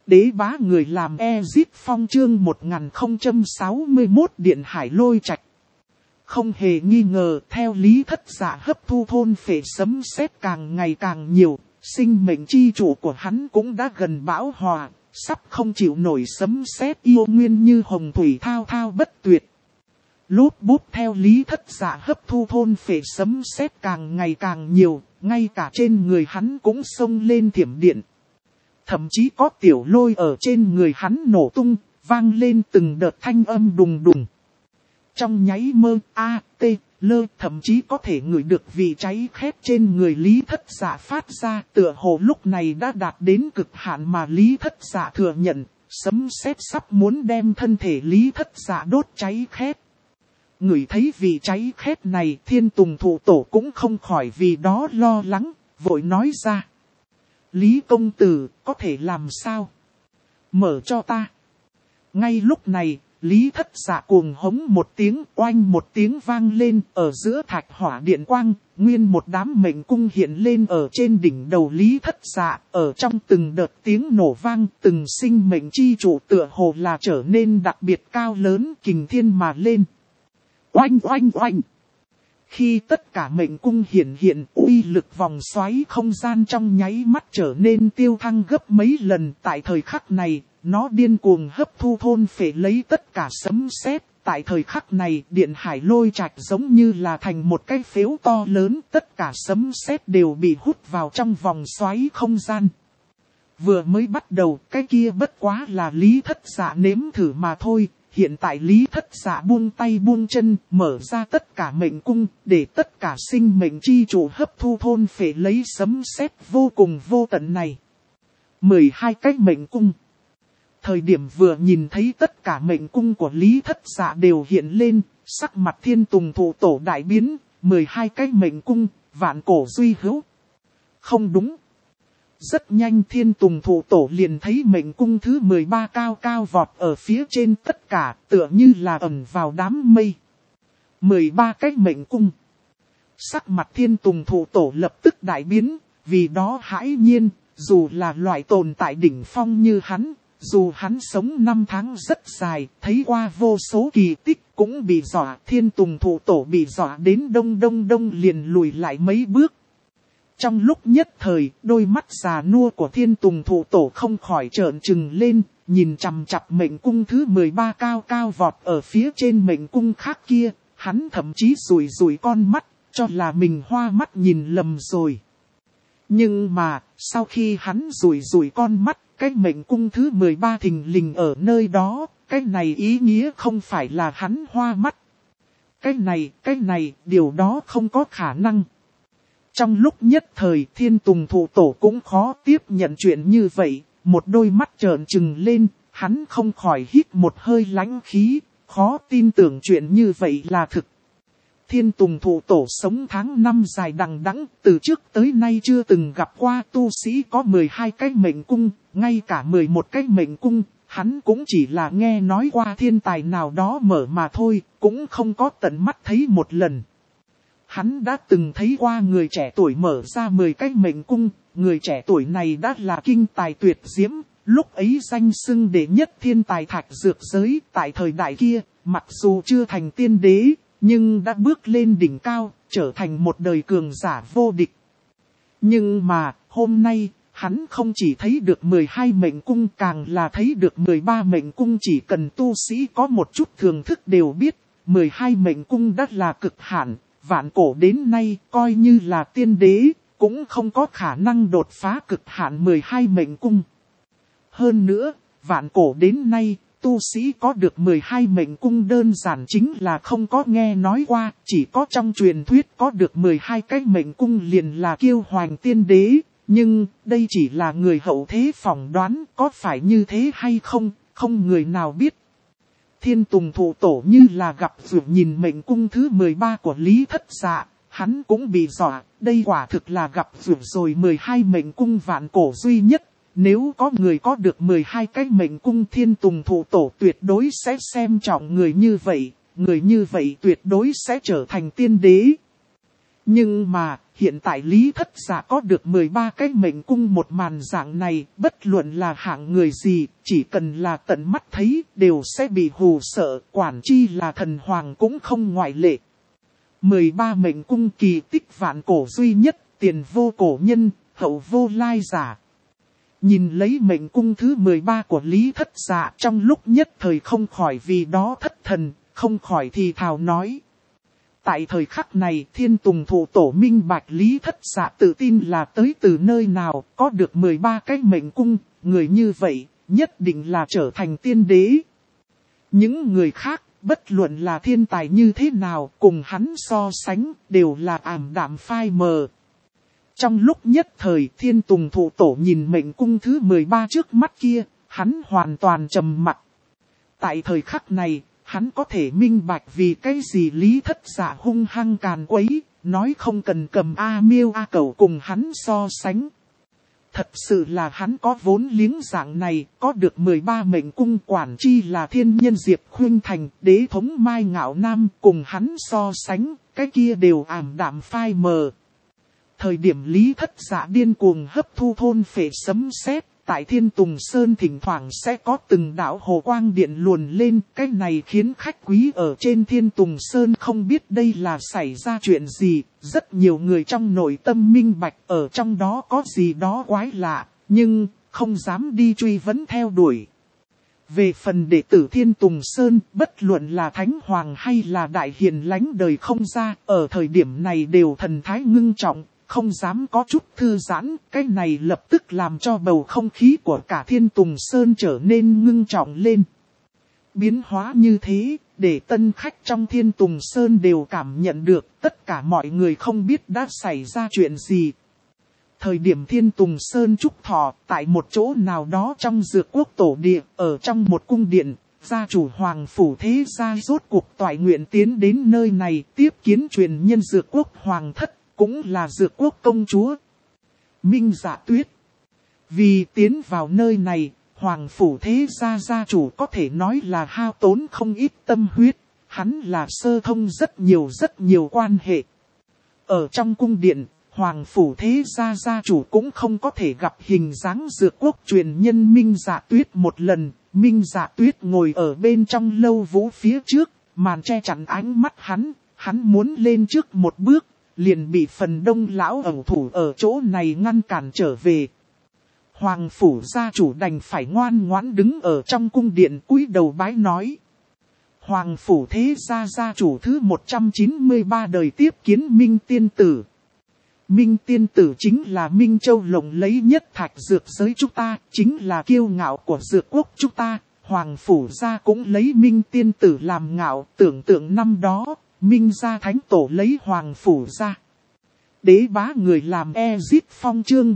Đế bá người làm Ezip Phong chương 1061 Điện Hải Lôi Trạch. Không hề nghi ngờ, theo lý Thất Dạ hấp thu thôn phệ sấm sét càng ngày càng nhiều, sinh mệnh chi chủ của hắn cũng đã gần bão hòa, sắp không chịu nổi sấm sét yêu nguyên như hồng thủy thao thao bất tuyệt. Lốp bút theo lý Thất Dạ hấp thu thôn phệ sấm sét càng ngày càng nhiều, ngay cả trên người hắn cũng xông lên thiểm điện. Thậm chí có tiểu lôi ở trên người hắn nổ tung, vang lên từng đợt thanh âm đùng đùng. Trong nháy mơ, thậm chí có thể ngửi được vị cháy khét trên người Lý Thất Dạ phát ra, tựa hồ lúc này đã đạt đến cực hạn mà Lý Thất Dạ thừa nhận, sấm sét sắp muốn đem thân thể Lý Thất Dạ đốt cháy khét. Ngửi thấy vị cháy khét này, Thiên Tùng Thụ Tổ cũng không khỏi vì đó lo lắng, vội nói ra. Lý công tử, có thể làm sao? Mở cho ta. Ngay lúc này, Lý Thất Dạ cuồng hống một tiếng, oanh một tiếng vang lên, ở giữa thạch hỏa điện quang, nguyên một đám mệnh cung hiện lên ở trên đỉnh đầu Lý Thất Dạ, ở trong từng đợt tiếng nổ vang, từng sinh mệnh chi chủ tựa hồ là trở nên đặc biệt cao lớn, kình thiên mà lên. Oanh oanh oanh! Khi tất cả mệnh cung hiện uy lực vòng xoáy không gian trong nháy mắt trở nên tiêu thăng gấp mấy lần, tại thời khắc này, nó điên cuồng hấp thu thôn phệ lấy tất cả sấm sét. Tại thời khắc này, Điện Hải Lôi Trạch giống như là thành một cái phếu to lớn, tất cả sấm sét đều bị hút vào trong vòng xoáy không gian. Vừa mới bắt đầu, cái kia bất quá là Lý Thất Dạ nếm thử mà thôi. Hiện tại Lý Thất Dạ buông tay buông chân, mở ra tất cả mệnh cung, để tất cả sinh mệnh chi chủ hấp thu thôn phệ lấy sấm sét vô cùng vô tận này. 12 cái mệnh cung. Thời điểm vừa nhìn thấy tất cả mệnh cung của Lý Thất Dạ đều hiện lên, sắc mặt Thiên Tùng Thụ Tổ đại biến, 12 cái mệnh cung, vạn cổ duy hữu. Không đúng. Rất nhanh Thiên Tùng Thụ Tổ liền thấy mệnh cung thứ 13 cao cao vọt ở phía trên tất cả, tựa như là ẩn vào đám mây. 13 cái mệnh cung. Sắc mặt Thiên Tùng Thụ Tổ lập tức đại biến, vì đó hãi nhiên, dù là loại tồn tại đỉnh phong như hắn, dù hắn sống 5 tháng rất dài, thấy qua vô số kỳ tích cũng bị dọa. Thiên Tùng Thụ Tổ bị dọa đến đông liền lùi lại mấy bước. Trong lúc nhất thời, đôi mắt già nua của Thiên Tùng Thụ Tổ không khỏi trợn trừng lên, nhìn chằm chằm mệnh cung thứ 13 cao cao vọt ở phía trên mệnh cung khác kia, hắn thậm chí rủi con mắt, cho là mình hoa mắt nhìn lầm rồi. Nhưng mà, sau khi hắn rủi con mắt, cái mệnh cung thứ 13 thình lình ở nơi đó, cái này ý nghĩa không phải là hắn hoa mắt. Cái này, điều đó không có khả năng. Trong lúc nhất thời Thiên Tùng Thụ Tổ cũng khó tiếp nhận chuyện như vậy, một đôi mắt trợn trừng lên, hắn không khỏi hít một hơi lãnh khí, khó tin tưởng chuyện như vậy là thực. Thiên Tùng Thụ Tổ sống tháng năm dài đằng đẵng, từ trước tới nay chưa từng gặp qua tu sĩ có 12 cái mệnh cung, ngay cả 11 cái mệnh cung, hắn cũng chỉ là nghe nói qua thiên tài nào đó mở mà thôi, cũng không có tận mắt thấy một lần. Hắn đã từng thấy qua người trẻ tuổi mở ra 10 cái mệnh cung, người trẻ tuổi này đã là kinh tài tuyệt diễm, lúc ấy danh xưng đệ nhất thiên tài thạch dược giới. Tại thời đại kia, mặc dù chưa thành tiên đế, nhưng đã bước lên đỉnh cao, trở thành một đời cường giả vô địch. Nhưng mà, hôm nay, hắn không chỉ thấy được 12 mệnh cung, càng là thấy được 13 mệnh cung. Chỉ cần tu sĩ có một chút thưởng thức đều biết, 12 mệnh cung đã là cực hạn. Vạn cổ đến nay, coi như là tiên đế, cũng không có khả năng đột phá cực hạn 12 mệnh cung. Hơn nữa, vạn cổ đến nay, tu sĩ có được 12 mệnh cung đơn giản chính là không có nghe nói qua, chỉ có trong truyền thuyết có được 12 cái mệnh cung liền là kiêu hoành tiên đế, nhưng đây chỉ là người hậu thế phỏng đoán, có phải như thế hay không, không người nào biết. Thiên Tùng Thụ Tổ như là gặp dược nhìn mệnh cung thứ 13 của Lý Thất Dạ, hắn cũng bị dọa, đây quả thực là gặp dược rồi. 12 mệnh cung vạn cổ duy nhất, nếu có người có được 12 cái mệnh cung, Thiên Tùng Thụ Tổ tuyệt đối sẽ xem trọng người như vậy tuyệt đối sẽ trở thành tiên đế. Nhưng mà, hiện tại Lý Thất Dạ có được 13 cái mệnh cung một màn dạng này, bất luận là hạng người gì, chỉ cần là tận mắt thấy, đều sẽ bị hù sợ, quản chi là thần hoàng cũng không ngoại lệ. 13 mệnh cung kỳ tích vạn cổ duy nhất, tiền vô cổ nhân, hậu vô lai giả. Nhìn lấy mệnh cung thứ 13 của Lý Thất Dạ, trong lúc nhất thời không khỏi vì đó thất thần, không khỏi thì thào nói. Tại thời khắc này, Thiên Tùng Thụ Tổ minh bạch Lý Thất Dạ tự tin là tới từ nơi nào, có được 13 cái mệnh cung, người như vậy, nhất định là trở thành tiên đế. Những người khác, bất luận là thiên tài như thế nào, cùng hắn so sánh, đều là ảm đạm phai mờ. Trong lúc nhất thời, Thiên Tùng Thụ Tổ nhìn mệnh cung thứ 13 trước mắt kia, hắn hoàn toàn trầm mặc. Tại thời khắc này, hắn có thể minh bạch vì cái gì Lý Thất Dạ hung hăng càn quấy, nói không cần cầm A Miêu A Cẩu cùng hắn so sánh. Thật sự là hắn có vốn liếng dạng này, có được 13 mệnh cung, quản chi là thiên nhân Diệp Khuynh Thành, đế thống Mai Ngạo Nam, cùng hắn so sánh, cái kia đều ảm đạm phai mờ. Thời điểm Lý Thất Dạ điên cuồng hấp thu thôn phệ sấm sét, tại Thiên Tùng Sơn thỉnh thoảng sẽ có từng đạo hồ quang điện luồn lên, cái này khiến khách quý ở trên Thiên Tùng Sơn không biết đây là xảy ra chuyện gì, rất nhiều người trong nội tâm minh bạch ở trong đó có gì đó quái lạ, nhưng không dám đi truy vấn theo đuổi. Về phần đệ tử Thiên Tùng Sơn, bất luận là Thánh Hoàng hay là Đại Hiền lánh đời không ra, ở thời điểm này đều thần thái ngưng trọng. Không dám có chút thư giãn, cái này lập tức làm cho bầu không khí của cả Thiên Tùng Sơn trở nên ngưng trọng lên. Biến hóa như thế, để tân khách trong Thiên Tùng Sơn đều cảm nhận được tất cả mọi người không biết đã xảy ra chuyện gì. Thời điểm Thiên Tùng Sơn chúc thọ, tại một chỗ nào đó trong Dược Quốc tổ địa, ở trong một cung điện, gia chủ Hoàng Phủ Thế Gia rốt cuộc toại nguyện tiến đến nơi này tiếp kiến truyền nhân Dược Quốc Hoàng Thất. Cũng là Dược Quốc công chúa Minh Dạ Tuyết. Vì tiến vào nơi này, Hoàng Phủ Thế Gia gia chủ có thể nói là hao tốn không ít tâm huyết. Hắn là sơ thông rất nhiều quan hệ. Ở trong cung điện, Hoàng Phủ Thế Gia gia chủ cũng không có thể gặp hình dáng Dược Quốc truyền nhân Minh Dạ Tuyết một lần. Minh Dạ Tuyết ngồi ở bên trong lâu vũ phía trước, màn che chắn ánh mắt hắn muốn lên trước một bước. Liền bị phần đông lão ẩu thủ ở chỗ này ngăn cản trở về. Hoàng Phủ gia chủ đành phải ngoan ngoãn đứng ở trong cung điện cúi đầu bái nói. Hoàng Phủ Thế Gia gia chủ thứ 193 đời tiếp kiến Minh Tiên Tử. Minh Tiên Tử chính là Minh Châu lộng lẫy nhất thạch dược giới chúng ta, chính là kiêu ngạo của Dược Quốc chúng ta. Hoàng Phủ gia cũng lấy Minh Tiên Tử làm ngạo, tưởng tượng năm đó. Minh gia thánh tổ lấy Hoàng Phủ gia. Đế bá người làm Ezit Phong chương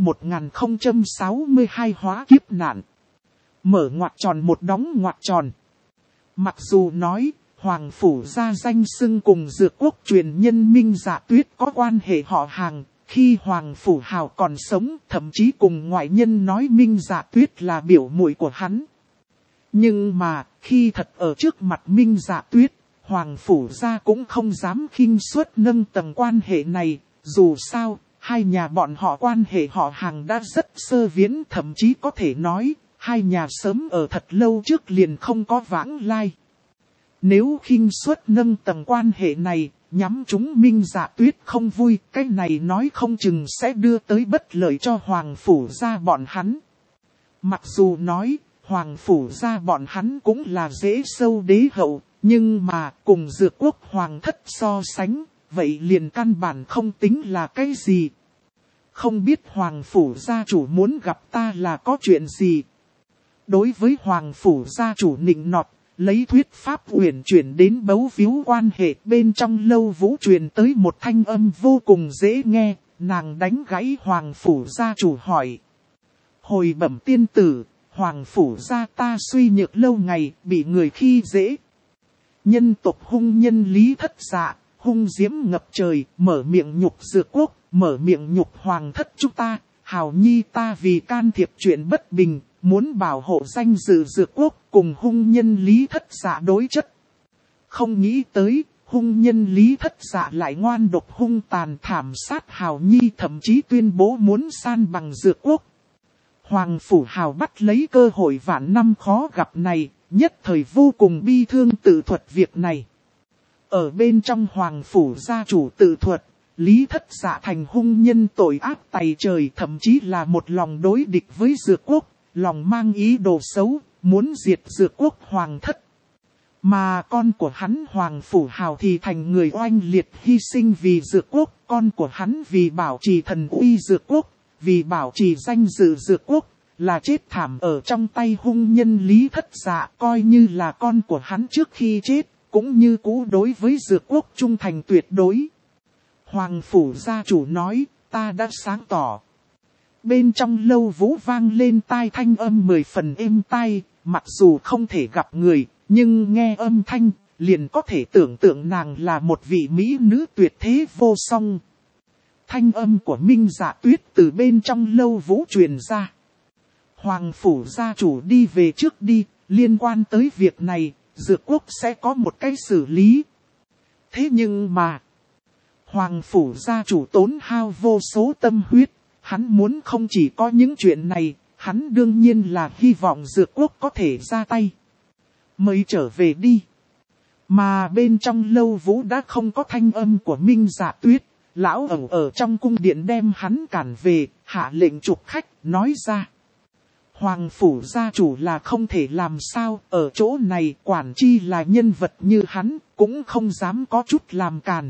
1062 hóa kiếp nạn. Mở ngoặc tròn một đóng ngoặc tròn. Mặc dù nói, Hoàng Phủ gia danh xưng cùng Dược Quốc truyền nhân Minh Dạ Tuyết có quan hệ họ hàng. Khi Hoàng Phủ Hào còn sống, thậm chí cùng ngoại nhân nói Minh Dạ Tuyết là biểu muội của hắn. Nhưng mà, khi thật ở trước mặt Minh Dạ Tuyết, Hoàng Phủ gia cũng không dám khinh suất nâng tầng quan hệ này, dù sao, hai nhà bọn họ quan hệ họ hàng đã rất sơ viễn, thậm chí có thể nói, hai nhà sớm ở thật lâu trước liền không có vãng lai. Nếu khinh suất nâng tầng quan hệ này, nhắm chúng Minh Dạ Tuyết không vui, cái này nói không chừng sẽ đưa tới bất lợi cho Hoàng Phủ gia bọn hắn. Mặc dù nói, Hoàng Phủ gia bọn hắn cũng là dễ sâu đế hậu. Nhưng mà cùng Dược Quốc Hoàng Thất so sánh, vậy liền căn bản không tính là cái gì. Không biết Hoàng Phủ gia chủ muốn gặp ta là có chuyện gì. Đối với Hoàng Phủ gia chủ nịnh nọt, lấy thuyết pháp uyển chuyển đến bấu víu quan hệ bên trong lâu vũ truyền tới một thanh âm vô cùng dễ nghe, nàng đánh gãy Hoàng Phủ gia chủ hỏi. Hồi bẩm tiên tử, Hoàng Phủ gia ta suy nhược lâu ngày, bị người khi dễ. Nhân tộc hung nhân Lý Thất Dạ, hung diễm ngập trời, mở miệng nhục Dược Quốc, mở miệng nhục Hoàng Thất chúng ta, hào nhi ta vì can thiệp chuyện bất bình, muốn bảo hộ danh dự Dược Quốc cùng hung nhân Lý Thất Dạ đối chất. Không nghĩ tới, hung nhân Lý Thất Dạ lại ngoan độc hung tàn thảm sát Hào Nhi, thậm chí tuyên bố muốn san bằng Dược Quốc. Hoàng Phủ Hào bắt lấy cơ hội vạn năm khó gặp này, nhất thời vô cùng bi thương tự thuật việc này. Ở bên trong Hoàng Phủ gia chủ tự thuật, Lý Thất Dạ thành hung nhân tội ác tày trời, thậm chí là một lòng đối địch với Dược Quốc, lòng mang ý đồ xấu, muốn diệt Dược Quốc hoàng thất. Mà con của hắn Hoàng Phủ Hào thì thành người oanh liệt hy sinh vì Dược Quốc, con của hắn vì bảo trì thần uy Dược Quốc, vì bảo trì danh dự Dược Quốc, là chết thảm ở trong tay hung nhân Lý Thất Dạ, coi như là con của hắn trước khi chết, cũng như cũ đối với Dược Quốc trung thành tuyệt đối. Hoàng Phủ gia chủ nói, ta đã sáng tỏ. Bên trong Lâu Vũ vang lên tai thanh âm 10 phần êm tai, mặc dù không thể gặp người, nhưng nghe âm thanh, liền có thể tưởng tượng nàng là một vị mỹ nữ tuyệt thế vô song. Thanh âm của Minh Dạ Tuyết từ bên trong Lâu Vũ truyền ra. Hoàng Phủ gia chủ đi về trước đi, liên quan tới việc này, Dược Quốc sẽ có một cái xử lý. Thế nhưng mà, Hoàng Phủ gia chủ tốn hao vô số tâm huyết, hắn muốn không chỉ có những chuyện này, hắn đương nhiên là hy vọng Dược Quốc có thể ra tay. Mới trở về đi. Mà bên trong Lâu Vũ đã không có thanh âm của Minh Dạ Tuyết, lão ẩu ở trong cung điện đem hắn cản về, hạ lệnh trục khách, nói ra. Hoàng Phủ gia chủ là không thể làm sao, ở chỗ này quản chi là nhân vật như hắn, cũng không dám có chút làm càn.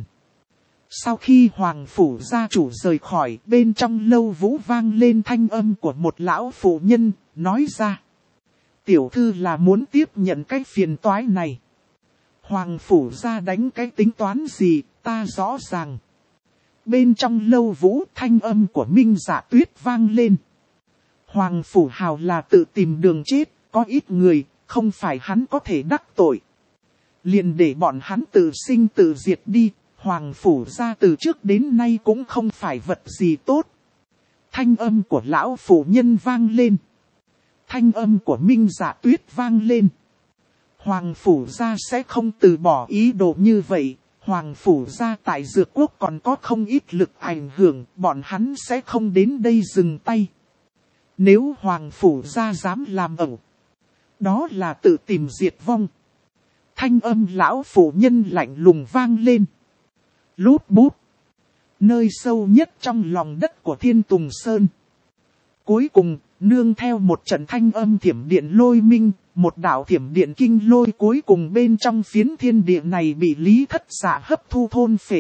Sau khi Hoàng Phủ gia chủ rời khỏi, bên trong Lâu Vũ vang lên thanh âm của một lão phụ nhân, nói ra. Tiểu thư là muốn tiếp nhận cái phiền toái này. Hoàng Phủ gia đánh cái tính toán gì, ta rõ ràng. Bên trong Lâu Vũ thanh âm của Minh Dạ Tuyết vang lên. Hoàng Phủ Hào là tự tìm đường chết, có ít người, không phải hắn có thể đắc tội. Liền để bọn hắn tự sinh tự diệt đi, Hoàng Phủ gia từ trước đến nay cũng không phải vật gì tốt. Thanh âm của lão phụ nhân vang lên. Thanh âm của Minh Dạ Tuyết vang lên. Hoàng Phủ gia sẽ không từ bỏ ý đồ như vậy. Hoàng Phủ gia tại Dược Quốc còn có không ít lực ảnh hưởng, bọn hắn sẽ không đến đây dừng tay. Nếu Hoàng Phủ gia dám làm ẩu, đó là tự tìm diệt vong. Thanh âm lão phụ nhân lạnh lùng vang lên. Lút bút. Nơi sâu nhất trong lòng đất của Thiên Tùng Sơn. Cuối cùng, nương theo một trận thanh âm thiểm điện lôi minh, một đạo thiểm điện kinh lôi cuối cùng bên trong phiến thiên địa này bị Lý Thất Dạ hấp thu thôn phệ.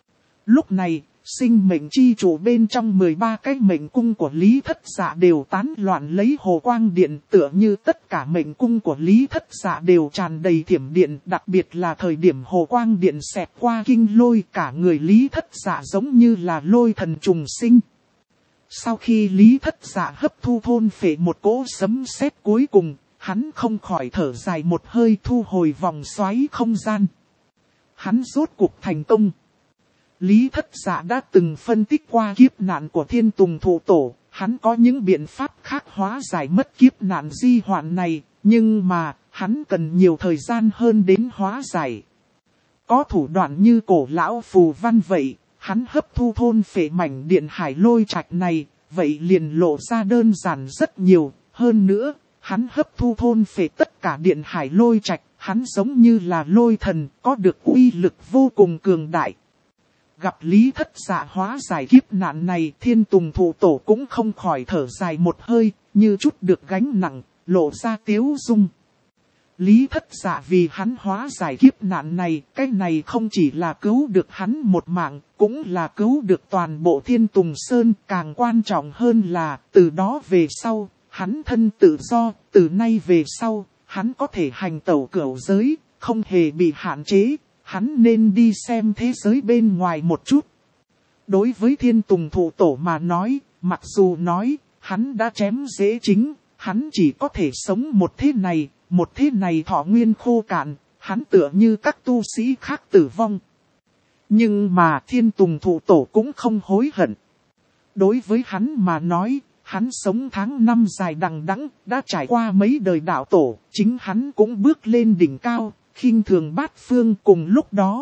Lúc này, sinh mệnh chi chủ bên trong 13 cái mệnh cung của Lý Thất Dạ đều tán loạn lấy hồ quang điện, tựa như tất cả mệnh cung của Lý Thất Dạ đều tràn đầy thiểm điện, đặc biệt là thời điểm hồ quang điện xẹt qua kinh lôi, cả người Lý Thất Dạ giống như là lôi thần trùng sinh. Sau khi Lý Thất Dạ hấp thu thôn phệ một cỗ sấm sét cuối cùng, hắn không khỏi thở dài một hơi, thu hồi vòng xoáy không gian. Hắn rốt cuộc thành công. Lý Thất Dạ đã từng phân tích qua kiếp nạn của Thiên Tùng Thụ Tổ, hắn có những biện pháp khác hóa giải mất kiếp nạn di hoạn này, nhưng mà, hắn cần nhiều thời gian hơn đến hóa giải. Có thủ đoạn như cổ lão phù văn vậy, hắn hấp thu thôn phệ mảnh điện hải lôi trạch này, vậy liền lộ ra đơn giản rất nhiều, hơn nữa, hắn hấp thu thôn phệ tất cả điện hải lôi trạch, hắn giống như là lôi thần, có được uy lực vô cùng cường đại. Gặp Lý Thất Dạ hóa giải kiếp nạn này, Thiên Tùng Thụ Tổ cũng không khỏi thở dài một hơi, như chút được gánh nặng, lộ ra tiếu dung. Lý Thất Dạ vì hắn hóa giải kiếp nạn này, cái này không chỉ là cứu được hắn một mạng, cũng là cứu được toàn bộ Thiên Tùng Sơn, càng quan trọng hơn là, từ đó về sau, hắn thân tự do, từ nay về sau, hắn có thể hành tẩu cửu giới, không hề bị hạn chế. Hắn nên đi xem thế giới bên ngoài một chút. Đối với Thiên Tùng Thụ Tổ mà nói, mặc dù nói, hắn đã chém dễ chính, hắn chỉ có thể sống một thế này thọ nguyên khô cạn, hắn tựa như các tu sĩ khác tử vong. Nhưng mà Thiên Tùng Thụ Tổ cũng không hối hận. Đối với hắn mà nói, hắn sống tháng năm dài đằng đẵng, đã trải qua mấy đời đạo tổ, chính hắn cũng bước lên đỉnh cao. Khinh thường bát phương, cùng lúc đó,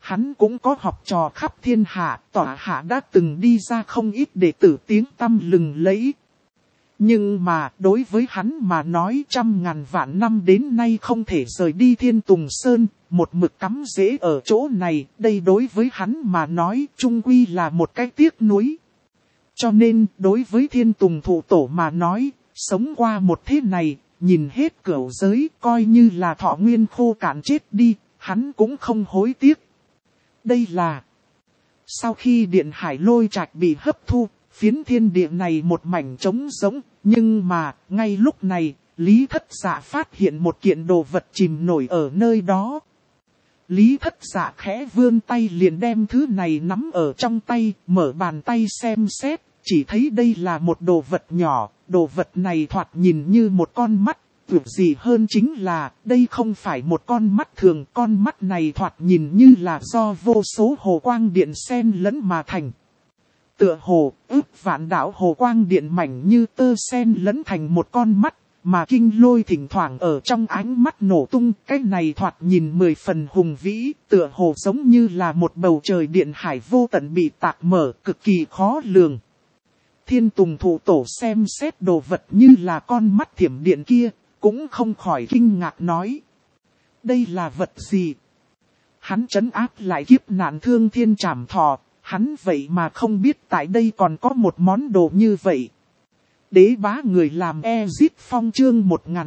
Hắn cũng có học trò khắp thiên hạ, tọa hạ đã từng đi ra không ít đệ tử tiếng tăm lừng lẫy. Nhưng mà đối với hắn mà nói 100.000 vạn năm đến nay không thể rời đi Thiên Tùng Sơn, một mực cắm rễ ở chỗ này, đây đối với hắn mà nói chung quy là một cái tiếc nuối. Cho nên đối với Thiên Tùng Thụ Tổ mà nói, sống qua một thế này, nhìn hết cửu giới coi như là thọ nguyên khô cạn chết đi, hắn cũng không hối tiếc. Đây là sau khi Điện Hải Lôi Trạch bị hấp thu, phiến thiên địa này một mảnh trống rỗng, nhưng mà ngay lúc này, Lý Thất Dạ phát hiện một kiện đồ vật chìm nổi ở nơi đó. Lý Thất Dạ khẽ vươn tay liền đem thứ này nắm ở trong tay, mở bàn tay xem xét, chỉ thấy đây là một đồ vật nhỏ, đồ vật này thoạt nhìn như một con mắt. Việc gì hơn chính là, đây không phải một con mắt thường, con mắt này thoạt nhìn như là do vô số hồ quang điện xen lẫn mà thành. Tựa hồ, ước vạn đạo hồ quang điện mảnh như tơ xen lẫn thành một con mắt, mà kinh lôi thỉnh thoảng ở trong ánh mắt nổ tung, cái này thoạt nhìn 10 phần hùng vĩ, tựa hồ giống như là một bầu trời điện hải vô tận bị tạc mở, cực kỳ khó lường. Thiên Tùng Thụ Tổ xem xét đồ vật như là con mắt thiểm điện kia, cũng không khỏi kinh ngạc nói. Đây là vật gì? Hắn trấn áp lại kiếp nạn Thương Thiên Trảm Thọ, hắn vậy mà không biết tại đây còn có một món đồ như vậy. Đế bá người làm Ezit Phong chương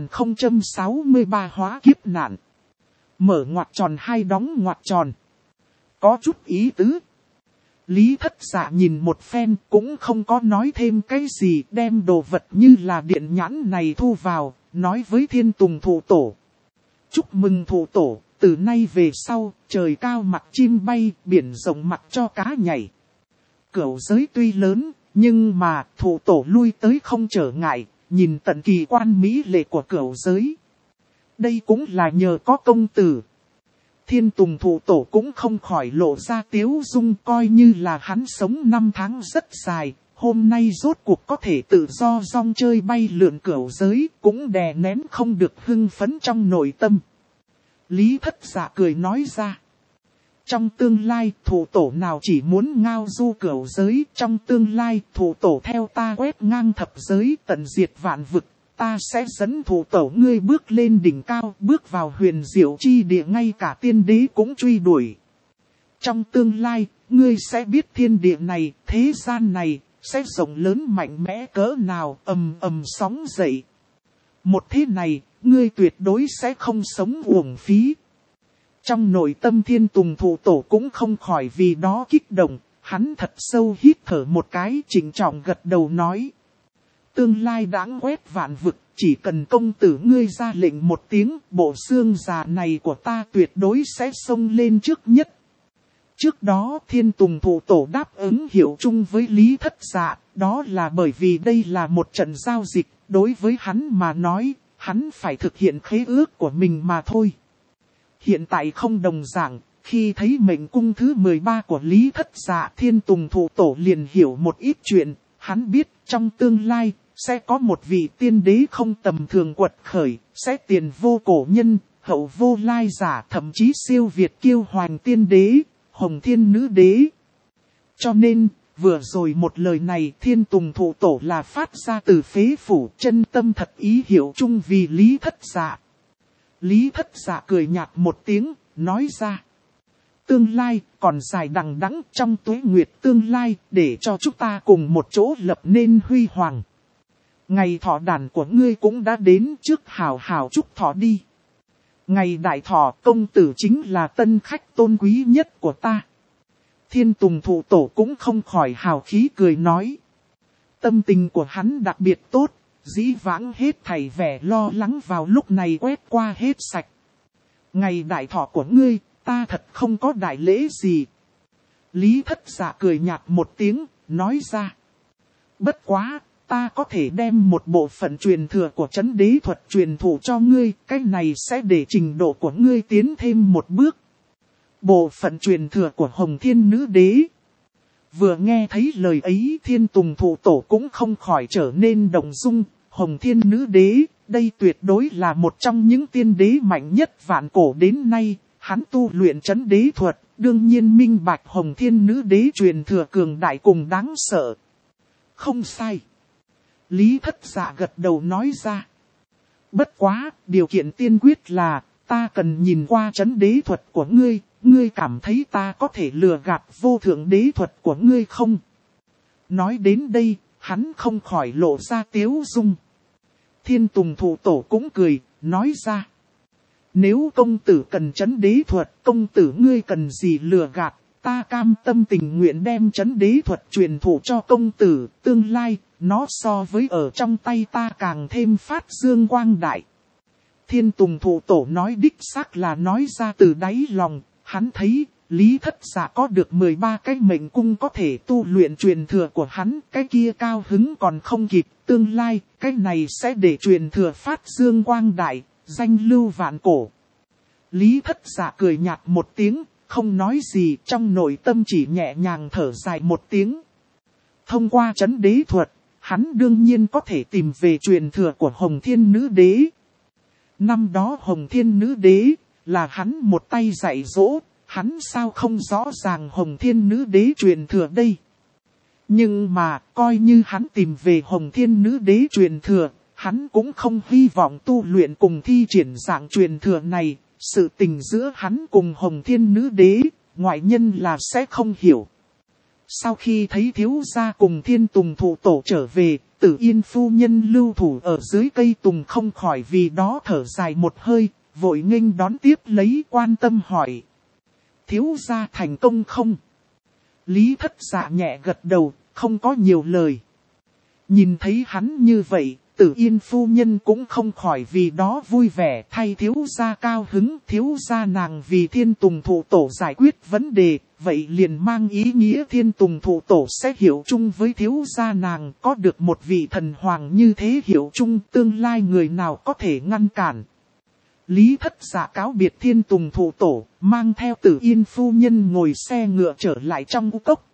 1063 hóa kiếp nạn. Mở ngoặc tròn hai đóng ngoặc tròn. Có chút ý tứ. Lý Thất Dạ nhìn một phen cũng không có nói thêm cái gì, đem đồ vật như là điện nhãn này thu vào, nói với Thiên Tùng Thụ Tổ. Chúc mừng Thụ Tổ, từ nay về sau, trời cao mặc chim bay, biển rộng mặc cho cá nhảy. Cửu giới tuy lớn, nhưng mà Thụ Tổ lui tới không trở ngại, nhìn tận kỳ quan mỹ lệ của cửu giới. Đây cũng là nhờ có công tử. Thiên Tùng Thụ Tổ cũng không khỏi lộ ra tiếu dung, coi như là hắn sống 5 tháng rất dài, hôm nay rốt cuộc có thể tự do rong chơi bay lượn cửu giới, cũng đè nén không được hưng phấn trong nội tâm. Lý Thất Dạ cười nói ra. Trong tương lai, Thụ Tổ nào chỉ muốn ngao du cửu giới, trong tương lai, Thụ Tổ theo ta quét ngang thập giới, tận diệt vạn vực. Ta sẽ dẫn Thụ Tổ ngươi bước lên đỉnh cao, bước vào huyền diệu chi địa, ngay cả tiên đế cũng truy đuổi. Trong tương lai, ngươi sẽ biết thiên địa này, thế gian này, sẽ rộng lớn mạnh mẽ cỡ nào, ầm ầm sóng dậy. Một thế này, ngươi tuyệt đối sẽ không sống uổng phí. Trong nội tâm Thiên Tùng Thụ Tổ cũng không khỏi vì đó kích động, hắn thật sâu hít thở một cái, trịnh trọng gật đầu nói. Tương lai đãng quét vạn vực, chỉ cần công tử ngươi ra lệnh một tiếng, bộ xương già này của ta tuyệt đối sẽ xông lên trước nhất. Trước đó Thiên Tùng Thụ Tổ đáp ứng hiệu chung với Lý Thất Dạ, đó là bởi vì đây là một trận giao dịch, đối với hắn mà nói, hắn phải thực hiện khế ước của mình mà thôi. Hiện tại không đồng dạng, khi thấy mệnh cung thứ 13 của Lý Thất Dạ, Thiên Tùng Thụ Tổ liền hiểu một ít chuyện, hắn biết trong tương lai, sẽ có một vị tiên đế không tầm thường quật khởi, sẽ tiền vô cổ nhân, hậu vô lai giả, thậm chí siêu việt kiêu hoành tiên đế, hồng thiên nữ đế. Cho nên, vừa rồi một lời này Thiên Tùng Thụ Tổ là phát ra từ phế phủ, chân tâm thật ý hiểu chung vì Lý Thất Dạ. Lý Thất Dạ cười nhạt một tiếng, nói ra. Tương lai còn dài đằng đẵng, trong tuế nguyệt tương lai, để cho chúng ta cùng một chỗ lập nên huy hoàng. Ngày thọ đàn của ngươi cũng đã đến, trước hào hào chúc thọ đi. Ngày đại thọ, công tử chính là tân khách tôn quý nhất của ta. Thiên Tùng Thụ Tổ cũng không khỏi hào khí cười nói. Tâm tình của hắn đặc biệt tốt, dĩ vãng hết thảy vẻ lo lắng vào lúc này quét qua hết sạch. Ngày đại thọ của ngươi, ta thật không có đại lễ gì. Lý Thất Dạ cười nhạt một tiếng, nói ra. Bất quá, ta có thể đem một bộ phận truyền thừa của Trấn Đế thuật truyền thụ cho ngươi, cái này sẽ để trình độ của ngươi tiến thêm một bước. Bộ phận truyền thừa của Hồng Thiên Nữ Đế. Vừa nghe thấy lời ấy Thiên Tùng Thụ Tổ cũng không khỏi trở nên động dung. Hồng Thiên Nữ Đế, đây tuyệt đối là một trong những tiên đế mạnh nhất vạn cổ đến nay. Hắn tu luyện Trấn Đế thuật, đương nhiên minh bạch Hồng Thiên Nữ Đế truyền thừa cường đại cùng đáng sợ. Không sai. Lý Thất Dạ gật đầu nói ra. Bất quá, điều kiện tiên quyết là, ta cần nhìn qua trấn đế thuật của ngươi, ngươi cảm thấy ta có thể lừa gạt vô thượng đế thuật của ngươi không? Nói đến đây, hắn không khỏi lộ ra tiếu dung. Thiên Tùng Thụ Tổ cũng cười, nói ra. Nếu công tử cần trấn đế thuật, công tử ngươi cần gì lừa gạt, ta cam tâm tình nguyện đem trấn đế thuật truyền thụ cho công tử, tương lai, nó so với ở trong tay ta càng thêm phát dương quang đại. Thiên Tùng Thụ Tổ nói đích xác là nói ra từ đáy lòng, hắn thấy, Lý Thất Dạ có được 13 cái mệnh cung có thể tu luyện truyền thừa của hắn, cái kia cao hứng còn không kịp, tương lai, cái này sẽ để truyền thừa phát dương quang đại, danh lưu vạn cổ. Lý Thất Dạ cười nhạt một tiếng, không nói gì, trong nội tâm chỉ nhẹ nhàng thở dài một tiếng. Thông qua trấn đế thuật, hắn đương nhiên có thể tìm về truyền thừa của Hồng Thiên Nữ Đế. Năm đó Hồng Thiên Nữ Đế, là hắn một tay dạy dỗ, hắn sao không rõ ràng Hồng Thiên Nữ Đế truyền thừa đây. Nhưng mà, coi như hắn tìm về Hồng Thiên Nữ Đế truyền thừa, hắn cũng không hy vọng tu luyện cùng thi triển dạng truyền thừa này, sự tình giữa hắn cùng Hồng Thiên Nữ Đế, ngoại nhân là sẽ không hiểu. Sau khi thấy thiếu gia cùng Thiên Tùng Thụ Tổ trở về, Tử Yên phu nhân lưu thủ ở dưới cây tùng không khỏi vì đó thở dài một hơi, vội nghênh đón tiếp lấy quan tâm hỏi. Thiếu gia thành công không? Lý Thất Dạ nhẹ gật đầu, không có nhiều lời. Nhìn thấy hắn như vậy, Tử Yên phu nhân cũng không khỏi vì đó vui vẻ thay thiếu gia cao hứng. Thiếu gia nàng vì Thiên Tùng Thụ Tổ giải quyết vấn đề, vậy liền mang ý nghĩa Thiên Tùng Thụ Tổ sẽ hiểu chung với thiếu gia nàng, có được một vị thần hoàng như thế hiểu chung, tương lai người nào có thể ngăn cản. Lý Thất Dạ cáo biệt Thiên Tùng Thụ Tổ, mang theo Tử Yên phu nhân ngồi xe ngựa trở lại trong u cốc.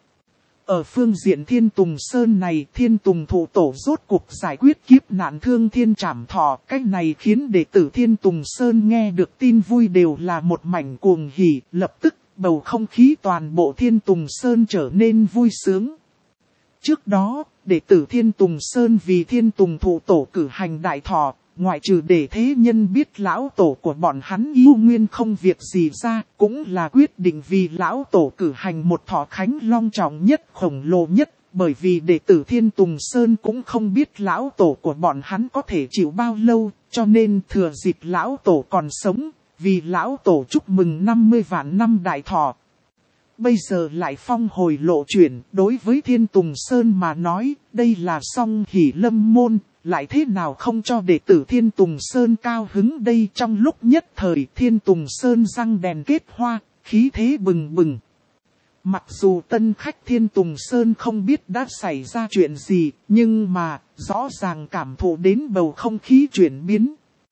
Ở phương diện Thiên Tùng Sơn này, Thiên Tùng Thụ Tổ rốt cuộc giải quyết kiếp nạn thương thiên trảm thọ. Cách này khiến đệ tử Thiên Tùng Sơn nghe được tin vui đều là một mảnh cuồng hỉ, lập tức bầu không khí toàn bộ Thiên Tùng Sơn trở nên vui sướng. Trước đó, đệ tử Thiên Tùng Sơn vì Thiên Tùng Thụ Tổ cử hành đại thọ, ngoại trừ để thế nhân biết lão tổ của bọn hắn yêu nguyên không việc gì ra, cũng là quyết định vì lão tổ cử hành một thọ khánh long trọng nhất khổng lồ nhất, bởi vì đệ tử Thiên Tùng Sơn cũng không biết lão tổ của bọn hắn có thể chịu bao lâu, cho nên thừa dịp lão tổ còn sống, vì lão tổ chúc mừng 50 vạn năm đại thọ. Bây giờ lại phong hồi lộ chuyển, đối với Thiên Tùng Sơn mà nói, đây là song hỷ lâm môn, lại thế nào không cho đệ tử Thiên Tùng Sơn cao hứng đây. Trong lúc nhất thời Thiên Tùng Sơn răng đèn kết hoa, khí thế bừng bừng. Mặc dù tân khách Thiên Tùng Sơn không biết đã xảy ra chuyện gì, nhưng mà rõ ràng cảm thụ đến bầu không khí chuyển biến.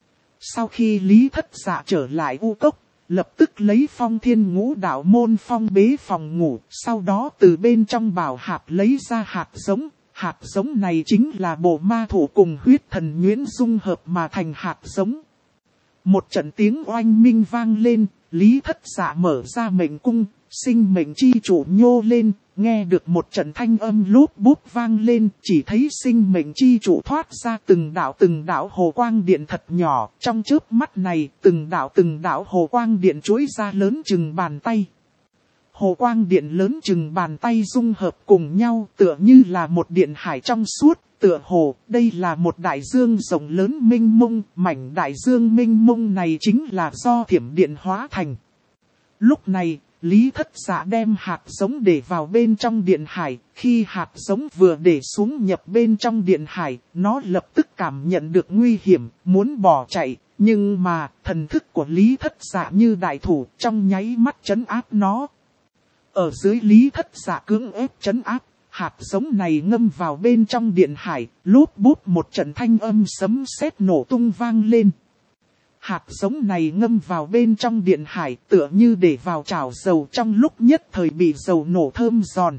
Sau khi Lý Thất Dạ trở lại u cốc, lập tức lấy Phong Thiên Ngũ Đạo môn phong bế phòng ngủ, sau đó từ bên trong bảo hạp lấy ra hạt giống. Hạt giống này chính là bộ ma thủ cùng huyết thần nhuyễn dung hợp mà thành hạt giống. Một trận tiếng oanh minh vang lên, Lý Thất Dạ mở ra mệnh cung, sinh mệnh chi chủ nhô lên, nghe được một trận thanh âm lốp bốp vang lên, chỉ thấy sinh mệnh chi chủ thoát ra từng đạo hồ quang điện thật nhỏ, trong chớp mắt này từng đạo hồ quang điện chuỗi ra lớn chừng bàn tay. Hồ quang điện lớn chừng bàn tay dung hợp cùng nhau tựa như là một điện hải trong suốt, tựa hồ đây là một đại dương rộng lớn mênh mông, mảnh đại dương mênh mông này chính là do thiểm điện hóa thành. Lúc này, Lý Thất Dạ đem hạt giống để vào bên trong điện hải, khi hạt giống vừa để xuống nhập bên trong điện hải, nó lập tức cảm nhận được nguy hiểm, muốn bỏ chạy, nhưng mà thần thức của Lý Thất Dạ như đại thủ trong nháy mắt trấn áp nó. Ở dưới Lý Thất Dạ cưỡng ép trấn áp, hạt giống này ngâm vào bên trong điện hải, lốp bốp một trận thanh âm sấm sét nổ tung vang lên. Hạt giống này ngâm vào bên trong điện hải tựa như để vào chảo dầu, trong lúc nhất thời bị dầu nổ thơm giòn.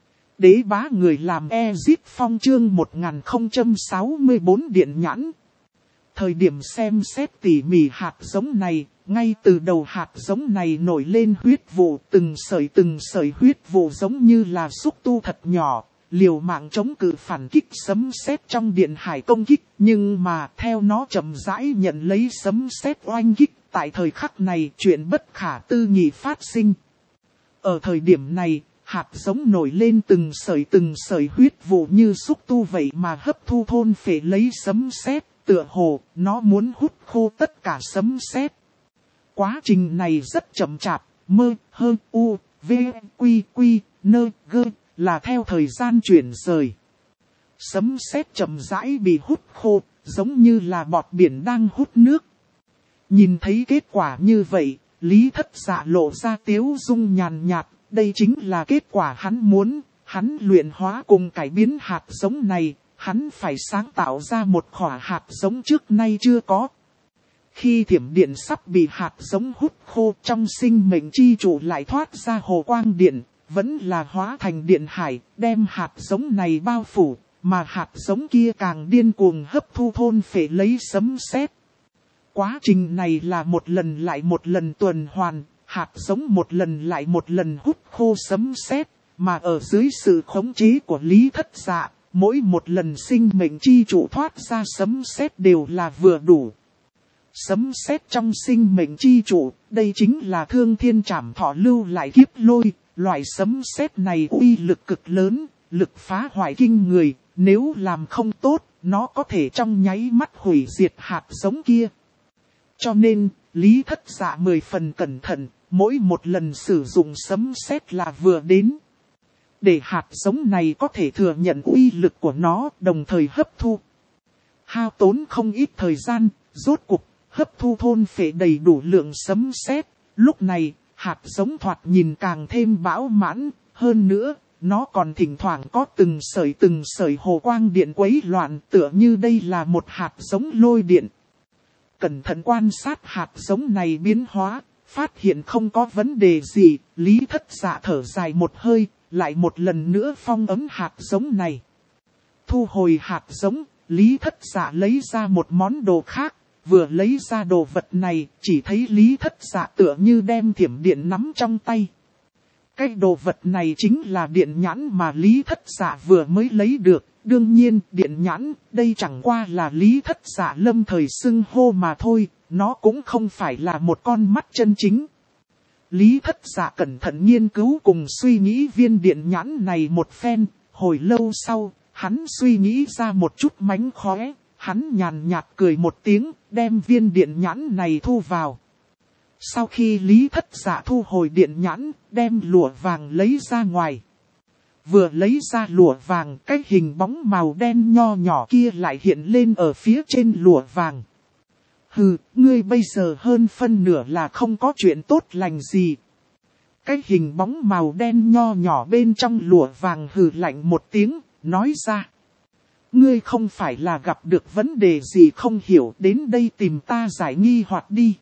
Đế bá người làm Ezip Phong chương 1064 điện nhãn. Thời điểm xem xét tỉ mỉ hạt giống này, ngay từ đầu hạt giống này nổi lên huyết vụ, từng sợi huyết vụ giống như là xúc tu thật nhỏ, liều mạng chống cự phản kích sấm sét trong điện hải công kích, nhưng mà theo nó chậm rãi nhận lấy sấm sét oanh kích, tại thời khắc này chuyện bất khả tư nghị phát sinh. Ở thời điểm này, hạt giống nổi lên từng sợi huyết vụ như xúc tu vậy mà hấp thu thôn phệ lấy sấm sét, tựa hồ nó muốn hút khô tất cả sấm sét. Quá trình này rất chậm chạp, là theo thời gian chuyển rời. Sấm sét chậm rãi bị hút khô, giống như là bọt biển đang hút nước. Nhìn thấy kết quả như vậy, Lý Thất Dạ lộ ra tiếu dung nhàn nhạt, đây chính là kết quả hắn muốn, hắn luyện hóa cùng cải biến hạt giống này, hắn phải sáng tạo ra một khỏa hạt giống trước nay chưa có. Khi thiểm điện sắp bị hạt giống hút khô, trong sinh mệnh chi trụ lại thoát ra hồ quang điện, vẫn là hóa thành điện hải, đem hạt giống này bao phủ, mà hạt giống kia càng điên cuồng hấp thu thôn phệ lấy sấm sét. Quá trình này là một lần lại một lần tuần hoàn, hạt giống một lần lại một lần hút khô sấm sét, mà ở dưới sự khống chế của Lý Thất Dạ, mỗi một lần sinh mệnh chi trụ thoát ra sấm sét đều là vừa đủ. Sấm sét trong sinh mệnh chi trụ, đây chính là Thương Thiên Trảm Thọ lưu lại kiếp lôi, loại sấm sét này uy lực cực lớn, lực phá hoại kinh người, nếu làm không tốt, nó có thể trong nháy mắt hủy diệt hạt giống kia. Cho nên, Lý Thất Dạ 10 phần cẩn thận, mỗi một lần sử dụng sấm sét là vừa đến. Để hạt giống này có thể thừa nhận uy lực của nó, đồng thời hấp thu. Hao tốn không ít thời gian, rốt cuộc, hấp thu thôn phệ đầy đủ lượng sấm sét. Lúc này, hạt giống thoạt nhìn càng thêm bão mãn, hơn nữa, nó còn thỉnh thoảng có từng sợi hồ quang điện quấy loạn, tựa như đây là một hạt giống lôi điện. Cẩn thận quan sát hạt giống này biến hóa, phát hiện không có vấn đề gì, Lý Thất Dạ thở dài một hơi, lại một lần nữa phong ấn hạt giống này. Thu hồi hạt giống, Lý Thất Dạ lấy ra một món đồ khác, vừa lấy ra đồ vật này, chỉ thấy Lý Thất Dạ tựa như đem thiểm điện nắm trong tay. Cái đồ vật này chính là điện nhãn mà Lý Thất Dạ vừa mới lấy được. Đương nhiên, điện nhãn, đây chẳng qua là Lý Thất Dạ lâm thời xưng hô mà thôi, nó cũng không phải là một con mắt chân chính. Lý Thất Dạ cẩn thận nghiên cứu cùng suy nghĩ viên điện nhãn này một phen, hồi lâu sau, hắn suy nghĩ ra một chút mánh khóe, hắn nhàn nhạt cười một tiếng, đem viên điện nhãn này thu vào. Sau khi Lý Thất Dạ thu hồi điện nhãn, đem lụa vàng lấy ra ngoài. Vừa lấy ra lụa vàng, cái hình bóng màu đen nho nhỏ kia lại hiện lên ở phía trên lụa vàng. Hừ, ngươi bây giờ hơn phân nửa là không có chuyện tốt lành gì. Cái hình bóng màu đen nho nhỏ bên trong lụa vàng hừ lạnh một tiếng, nói ra. Ngươi không phải là gặp được vấn đề gì không hiểu, đến đây tìm ta giải nghi hoặc đi.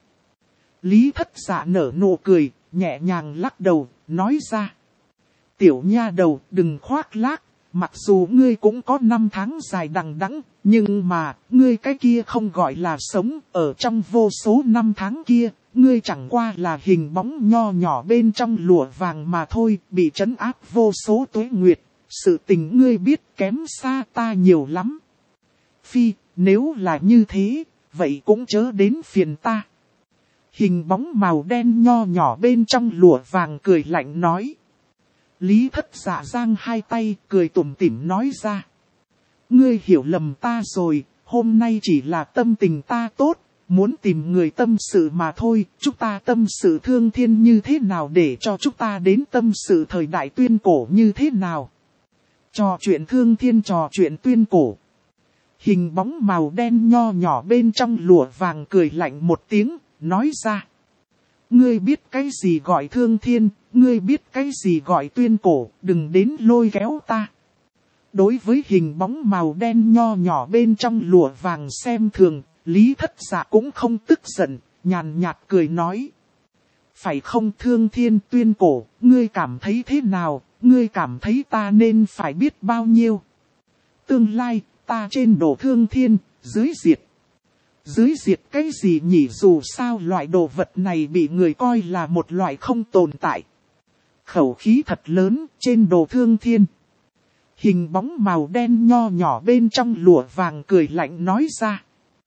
Lý Thất Dạ nở nụ cười, nhẹ nhàng lắc đầu, nói ra. Tiểu nha đầu, đừng khoác lác, mặc dù ngươi cũng có 5 tháng dài đằng đẵng, nhưng mà, ngươi cái kia không gọi là sống, ở trong vô số 5 tháng kia, ngươi chẳng qua là hình bóng nho nhỏ bên trong lụa vàng mà thôi, bị trấn áp vô số tuế nguyệt, sự tình ngươi biết kém xa ta nhiều lắm. Phi, nếu là như thế, vậy cũng chớ đến phiền ta. Hình bóng màu đen nho nhỏ bên trong lụa vàng cười lạnh nói. Lý Thất Dạ giang hai tay, cười tủm tỉm nói ra. Ngươi hiểu lầm ta rồi, hôm nay chỉ là tâm tình ta tốt, muốn tìm người tâm sự mà thôi, chúng ta tâm sự Thương Thiên như thế nào để cho chúng ta đến tâm sự thời đại tuyên cổ như thế nào. Trò chuyện Thương Thiên trò chuyện tuyên cổ. Hình bóng màu đen nho nhỏ bên trong lụa vàng cười lạnh một tiếng, nói ra. Ngươi biết cái gì gọi Thương Thiên, ngươi biết cái gì gọi tuyên cổ, đừng đến lôi kéo ta. Đối với hình bóng màu đen nho nhỏ bên trong lụa vàng xem thường, Lý Thất Dạ cũng không tức giận, nhàn nhạt cười nói. Phải không Thương Thiên tuyên cổ, ngươi cảm thấy thế nào, ngươi cảm thấy ta nên phải biết bao nhiêu. Tương lai, ta trên đổ Thương Thiên, dưới diệt. dưới diệt cái gì nhỉ, dù sao loại đồ vật này bị người coi là một loại không tồn tại. Khẩu khí thật lớn trên đồ thương thiên. Hình bóng màu đen nho nhỏ bên trong lụa vàng cười lạnh nói ra.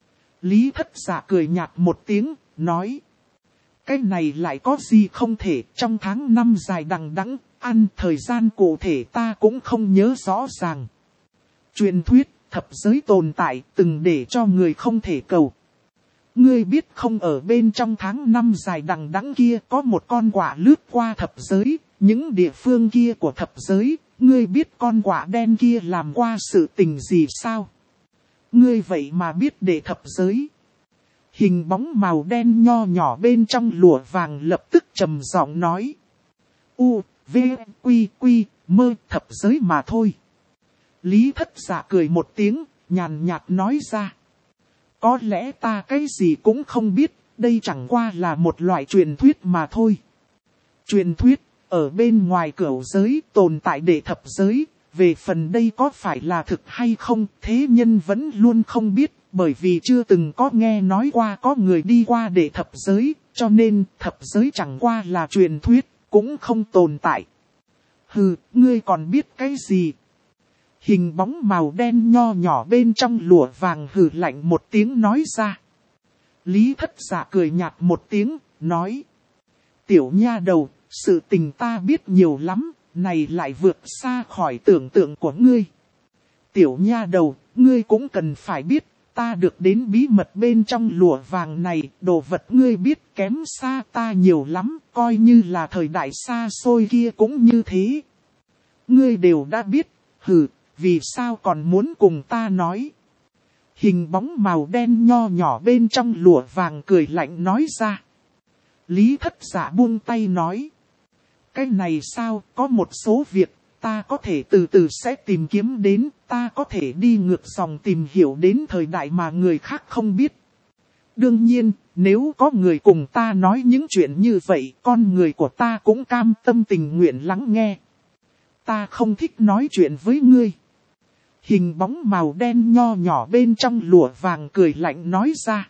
Lý Thất Dạ cười nhạt một tiếng, nói. Cái này lại có gì không thể, trong tháng 5 dài đằng đẵng, ăn thời gian cụ thể ta cũng không nhớ rõ ràng. Truyền thuyết, thập giới tồn tại, từng để cho người không thể cầu. Ngươi biết không, ở bên trong tháng 5 dài đằng đẵng kia có một con quạ lướt qua thập giới, những địa phương kia của thập giới, ngươi biết con quạ đen kia làm qua sự tình gì sao? Ngươi vậy mà biết để thập giới. Hình bóng màu đen nho nhỏ bên trong lụa vàng lập tức trầm giọng nói. U, V, Quy, Quy, mơ thập giới mà thôi. Lý Thất Dạ cười một tiếng, nhàn nhạt nói ra. Có lẽ ta cái gì cũng không biết, đây chẳng qua là một loại truyền thuyết mà thôi. Truyền thuyết, ở bên ngoài cửu giới tồn tại đệ thập giới, về phần đây có phải là thực hay không, thế nhân vẫn luôn không biết, bởi vì chưa từng có nghe nói qua có người đi qua đệ thập giới, cho nên thập giới chẳng qua là truyền thuyết, cũng không tồn tại. Hừ, ngươi còn biết cái gì? Hình bóng màu đen nho nhỏ bên trong lụa vàng hừ lạnh một tiếng nói ra. Lý Thất Dạ cười nhạt một tiếng, nói. Tiểu nha đầu, sự tình ta biết nhiều lắm, này lại vượt xa khỏi tưởng tượng của ngươi. Tiểu nha đầu, ngươi cũng cần phải biết, ta được đến bí mật bên trong lụa vàng này, đồ vật ngươi biết kém xa ta nhiều lắm, coi như là thời đại xa xôi kia cũng như thế. Ngươi đều đã biết, hừ, vì sao còn muốn cùng ta nói? Hình bóng màu đen nho nhỏ bên trong lụa vàng cười lạnh nói ra. Lý Thất Dạ buông tay nói. Cái này sao, có một số việc, ta có thể từ từ sẽ tìm kiếm đến, ta có thể đi ngược dòng tìm hiểu đến thời đại mà người khác không biết. Đương nhiên, nếu có người cùng ta nói những chuyện như vậy, con người của ta cũng cam tâm tình nguyện lắng nghe. Ta không thích nói chuyện với ngươi. Hình bóng màu đen nho nhỏ bên trong lụa vàng cười lạnh nói ra.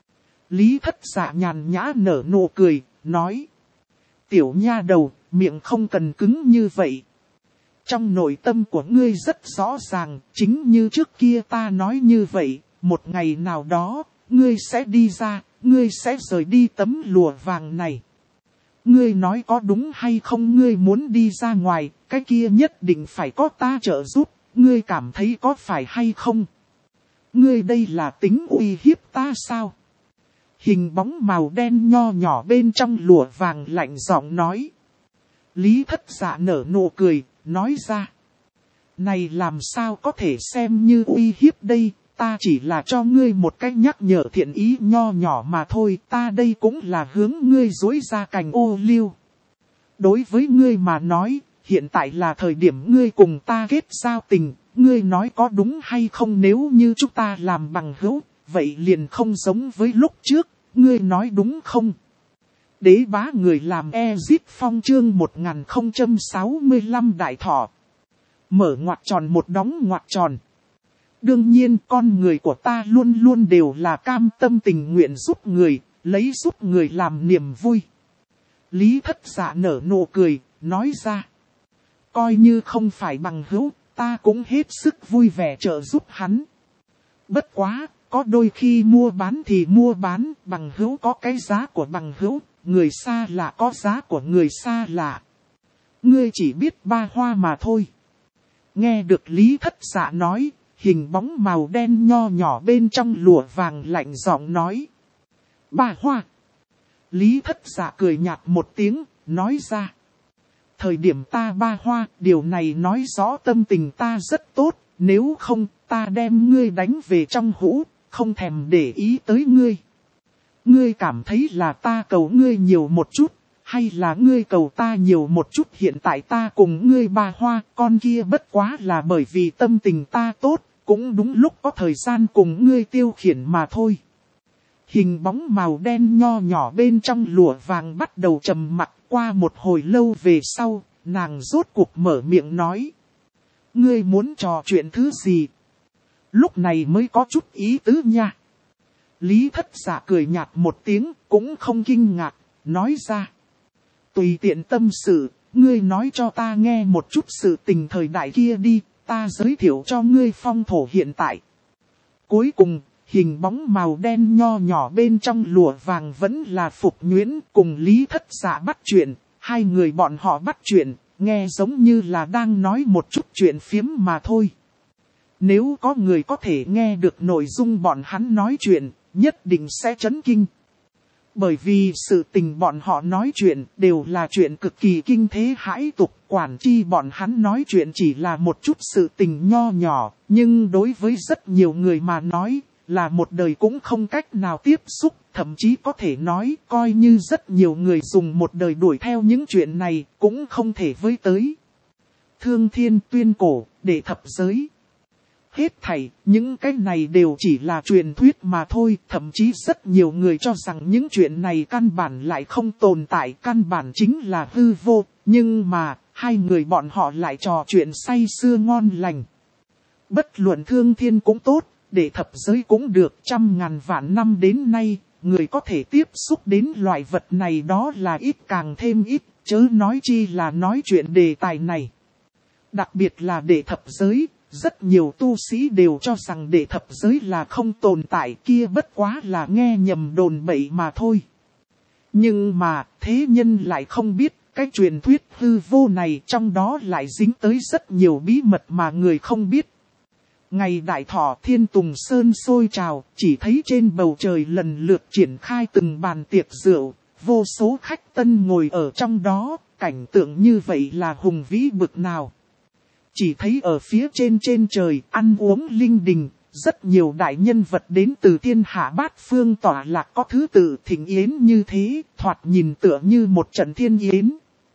Lý Thất Dạ nhàn nhã nở nụ cười, nói. Tiểu nha đầu, miệng không cần cứng như vậy. Trong nội tâm của ngươi rất rõ ràng, chính như trước kia ta nói như vậy, một ngày nào đó, ngươi sẽ đi ra, ngươi sẽ rời đi tấm lụa vàng này. Ngươi nói có đúng hay không, ngươi muốn đi ra ngoài, cái kia nhất định phải có ta trợ giúp, ngươi cảm thấy có phải hay không? Ngươi đây là tính uy hiếp ta sao? Hình bóng màu đen nho nhỏ bên trong lụa vàng lạnh giọng nói. Lý Thất Dạ nở nụ cười, nói ra. Này làm sao có thể xem như uy hiếp đây, ta chỉ là cho ngươi một cách nhắc nhở thiện ý nho nhỏ mà thôi, ta đây cũng là hướng ngươi dối ra cành ô liu. Đối với ngươi mà nói, hiện tại là thời điểm ngươi cùng ta kết giao tình, ngươi nói có đúng hay không, nếu như chúng ta làm bằng hữu, vậy liền không giống với lúc trước, ngươi nói đúng không? Đế bá người làm Ezip Phong chương 1065 đại thọ. Mở ngoặc tròn một đóng ngoặc tròn. Đương nhiên con người của ta luôn luôn đều là cam tâm tình nguyện giúp người, lấy giúp người làm niềm vui. Lý Thất Dạ nở nụ cười, nói ra. Coi như không phải bằng hữu, ta cũng hết sức vui vẻ trợ giúp hắn. Bất quá, có đôi khi mua bán thì mua bán, bằng hữu có cái giá của bằng hữu, người xa lạ có giá của người xa lạ. Ngươi chỉ biết ba hoa mà thôi. Nghe được Lý Thất Dạ nói, hình bóng màu đen nho nhỏ bên trong lụa vàng lạnh giọng nói. Ba hoa. Lý Thất Dạ cười nhạt một tiếng, nói ra. Thời điểm ta ba hoa, điều này nói rõ tâm tình ta rất tốt, nếu không ta đem ngươi đánh về trong hũ, không thèm để ý tới ngươi. Ngươi cảm thấy là ta cầu ngươi nhiều một chút, hay là ngươi cầu ta nhiều một chút, hiện tại ta cùng ngươi ba hoa, con kia bất quá là bởi vì tâm tình ta tốt, cũng đúng lúc có thời gian cùng ngươi tiêu khiển mà thôi. Hình bóng màu đen nho nhỏ bên trong lụa vàng bắt đầu trầm mặc, qua một hồi lâu về sau, nàng rốt cuộc mở miệng nói. Ngươi muốn trò chuyện thứ gì? Lúc này mới có chút ý tứ nha. Lý Thất Dạ cười nhạt một tiếng, cũng không kinh ngạc, nói ra. Tùy tiện tâm sự, ngươi nói cho ta nghe một chút sự tình thời đại kia đi, ta giới thiệu cho ngươi phong thổ hiện tại. Cuối cùng, hình bóng màu đen nho nhỏ bên trong lụa vàng vẫn là Phục Nhuyễn cùng Lý Thất Dạ bắt chuyện. Hai người bọn họ bắt chuyện, nghe giống như là đang nói một chút chuyện phiếm mà thôi. Nếu có người có thể nghe được nội dung bọn hắn nói chuyện, nhất định sẽ chấn kinh. Bởi vì sự tình bọn họ nói chuyện đều là chuyện cực kỳ kinh thế hãi tục, quản chi bọn hắn nói chuyện chỉ là một chút sự tình nho nhỏ, nhưng đối với rất nhiều người mà nói, là một đời cũng không cách nào tiếp xúc, thậm chí có thể nói coi như rất nhiều người dùng một đời đuổi theo những chuyện này, cũng không thể với tới. Thương thiên tuyên cổ, để thập giới. Hết thảy, những cái này đều chỉ là truyền thuyết mà thôi, thậm chí rất nhiều người cho rằng những chuyện này căn bản lại không tồn tại, căn bản chính là hư vô, nhưng mà, hai người bọn họ lại trò chuyện say sưa ngon lành. Bất luận thương thiên cũng tốt, để thập giới cũng được, trăm ngàn vạn năm đến nay, người có thể tiếp xúc đến loại vật này đó là ít càng thêm ít, chớ nói chi là nói chuyện đề tài này. Đặc biệt là để thập giới. Rất nhiều tu sĩ đều cho rằng đệ thập giới là không tồn tại, kia bất quá là nghe nhầm đồn bậy mà thôi. Nhưng mà thế nhân lại không biết cái truyền thuyết hư vô này trong đó lại dính tới rất nhiều bí mật mà người không biết. Ngày đại thọ Thiên Tùng Sơn sôi trào, chỉ thấy trên bầu trời lần lượt triển khai từng bàn tiệc rượu, vô số khách tân ngồi ở trong đó, cảnh tượng như vậy là hùng vĩ bực nào. Chỉ thấy ở phía trên trời, ăn uống linh đình, rất nhiều đại nhân vật đến từ thiên hạ bát phương tỏa lạc có thứ tự thịnh yến như thế, thoạt nhìn tựa như một trận thiên yến.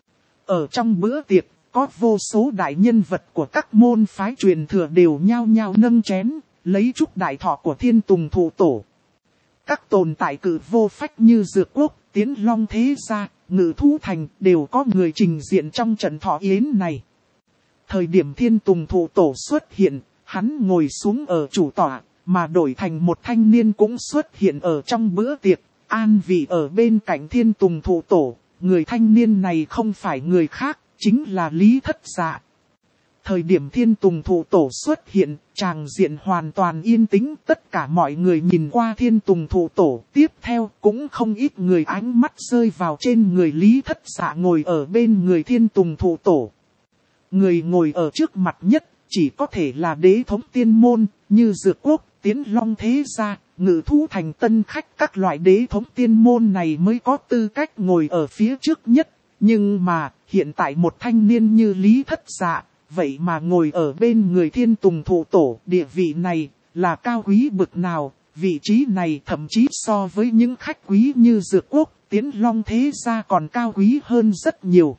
Ở trong bữa tiệc, có vô số đại nhân vật của các môn phái truyền thừa đều nhao nhao nâng chén, lấy chúc đại thọ của Thiên Tùng Thụ Tổ. Các tồn tại cử vô phách như Dược Quốc, Tiến Long Thế Gia, Ngự Thú Thành đều có người trình diện trong trận thọ yến này. Thời điểm Thiên Tùng Thụ Tổ xuất hiện, hắn ngồi xuống ở chủ tọa, mà đổi thành một thanh niên cũng xuất hiện ở trong bữa tiệc, an vị ở bên cạnh Thiên Tùng Thụ Tổ. Người thanh niên này không phải người khác, chính là Lý Thất Dạ. Thời điểm Thiên Tùng Thụ Tổ xuất hiện, tràng diện hoàn toàn yên tĩnh, tất cả mọi người nhìn qua Thiên Tùng Thụ Tổ. Tiếp theo cũng không ít người ánh mắt rơi vào trên người Lý Thất Dạ ngồi ở bên người Thiên Tùng Thụ Tổ. Người ngồi ở trước mặt nhất, chỉ có thể là đế thống tiên môn, như Dược Quốc, Tiến Long Thế Gia, Ngự Thú Thành tân khách. Các loại đế thống tiên môn này mới có tư cách ngồi ở phía trước nhất. Nhưng mà, hiện tại một thanh niên như Lý Thất Dạ, vậy mà ngồi ở bên người Thiên Tùng Thụ Tổ. Địa vị này, là cao quý bực nào, vị trí này thậm chí so với những khách quý như Dược Quốc, Tiến Long Thế Gia còn cao quý hơn rất nhiều.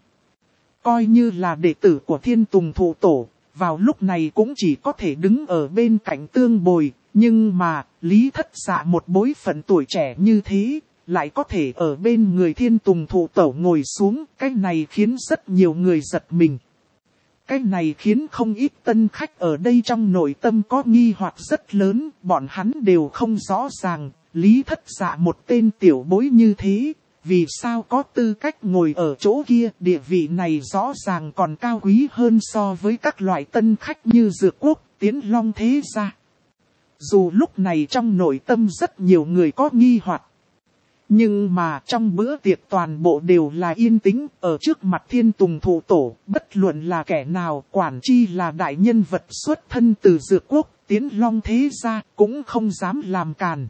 Coi như là đệ tử của Thiên Tùng Thụ Tổ, vào lúc này cũng chỉ có thể đứng ở bên cạnh tương bồi, nhưng mà, Lý Thất Dạ một bối phận tuổi trẻ như thế, lại có thể ở bên người Thiên Tùng Thụ Tổ ngồi xuống, cái này khiến rất nhiều người giật mình. Cái này khiến không ít tân khách ở đây trong nội tâm có nghi hoặc rất lớn, bọn hắn đều không rõ ràng, Lý Thất Dạ một tên tiểu bối như thế. Vì sao có tư cách ngồi ở chỗ kia, địa vị này rõ ràng còn cao quý hơn so với các loại tân khách như Dược Quốc, Tiến Long Thế Gia. Dù lúc này trong nội tâm rất nhiều người có nghi hoặc, nhưng mà trong bữa tiệc toàn bộ đều là yên tĩnh, ở trước mặt Thiên Tùng Thụ Tổ, bất luận là kẻ nào, quản chi là đại nhân vật xuất thân từ Dược Quốc, Tiến Long Thế Gia, cũng không dám làm càn.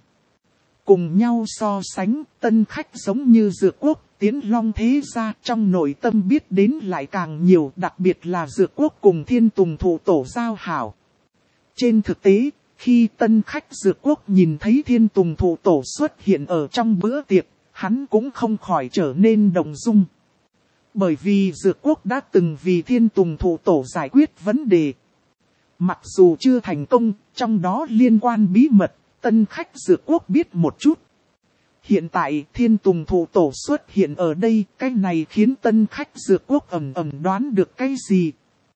Cùng nhau so sánh, tân khách giống như Dược Quốc, Tiến Long Thế Gia trong nội tâm biết đến lại càng nhiều, đặc biệt là Dược Quốc cùng Thiên Tùng Thụ Tổ giao hảo. Trên thực tế, khi tân khách Dược Quốc nhìn thấy Thiên Tùng Thụ Tổ xuất hiện ở trong bữa tiệc, hắn cũng không khỏi trở nên động dung. Bởi vì Dược Quốc đã từng vì Thiên Tùng Thụ Tổ giải quyết vấn đề. Mặc dù chưa thành công, trong đó liên quan bí mật, tân khách Dược Quốc biết một chút. Hiện tại Thiên Tùng Thụ Tổ xuất hiện ở đây, cái này khiến tân khách Dược Quốc ẩn đoán được cái gì.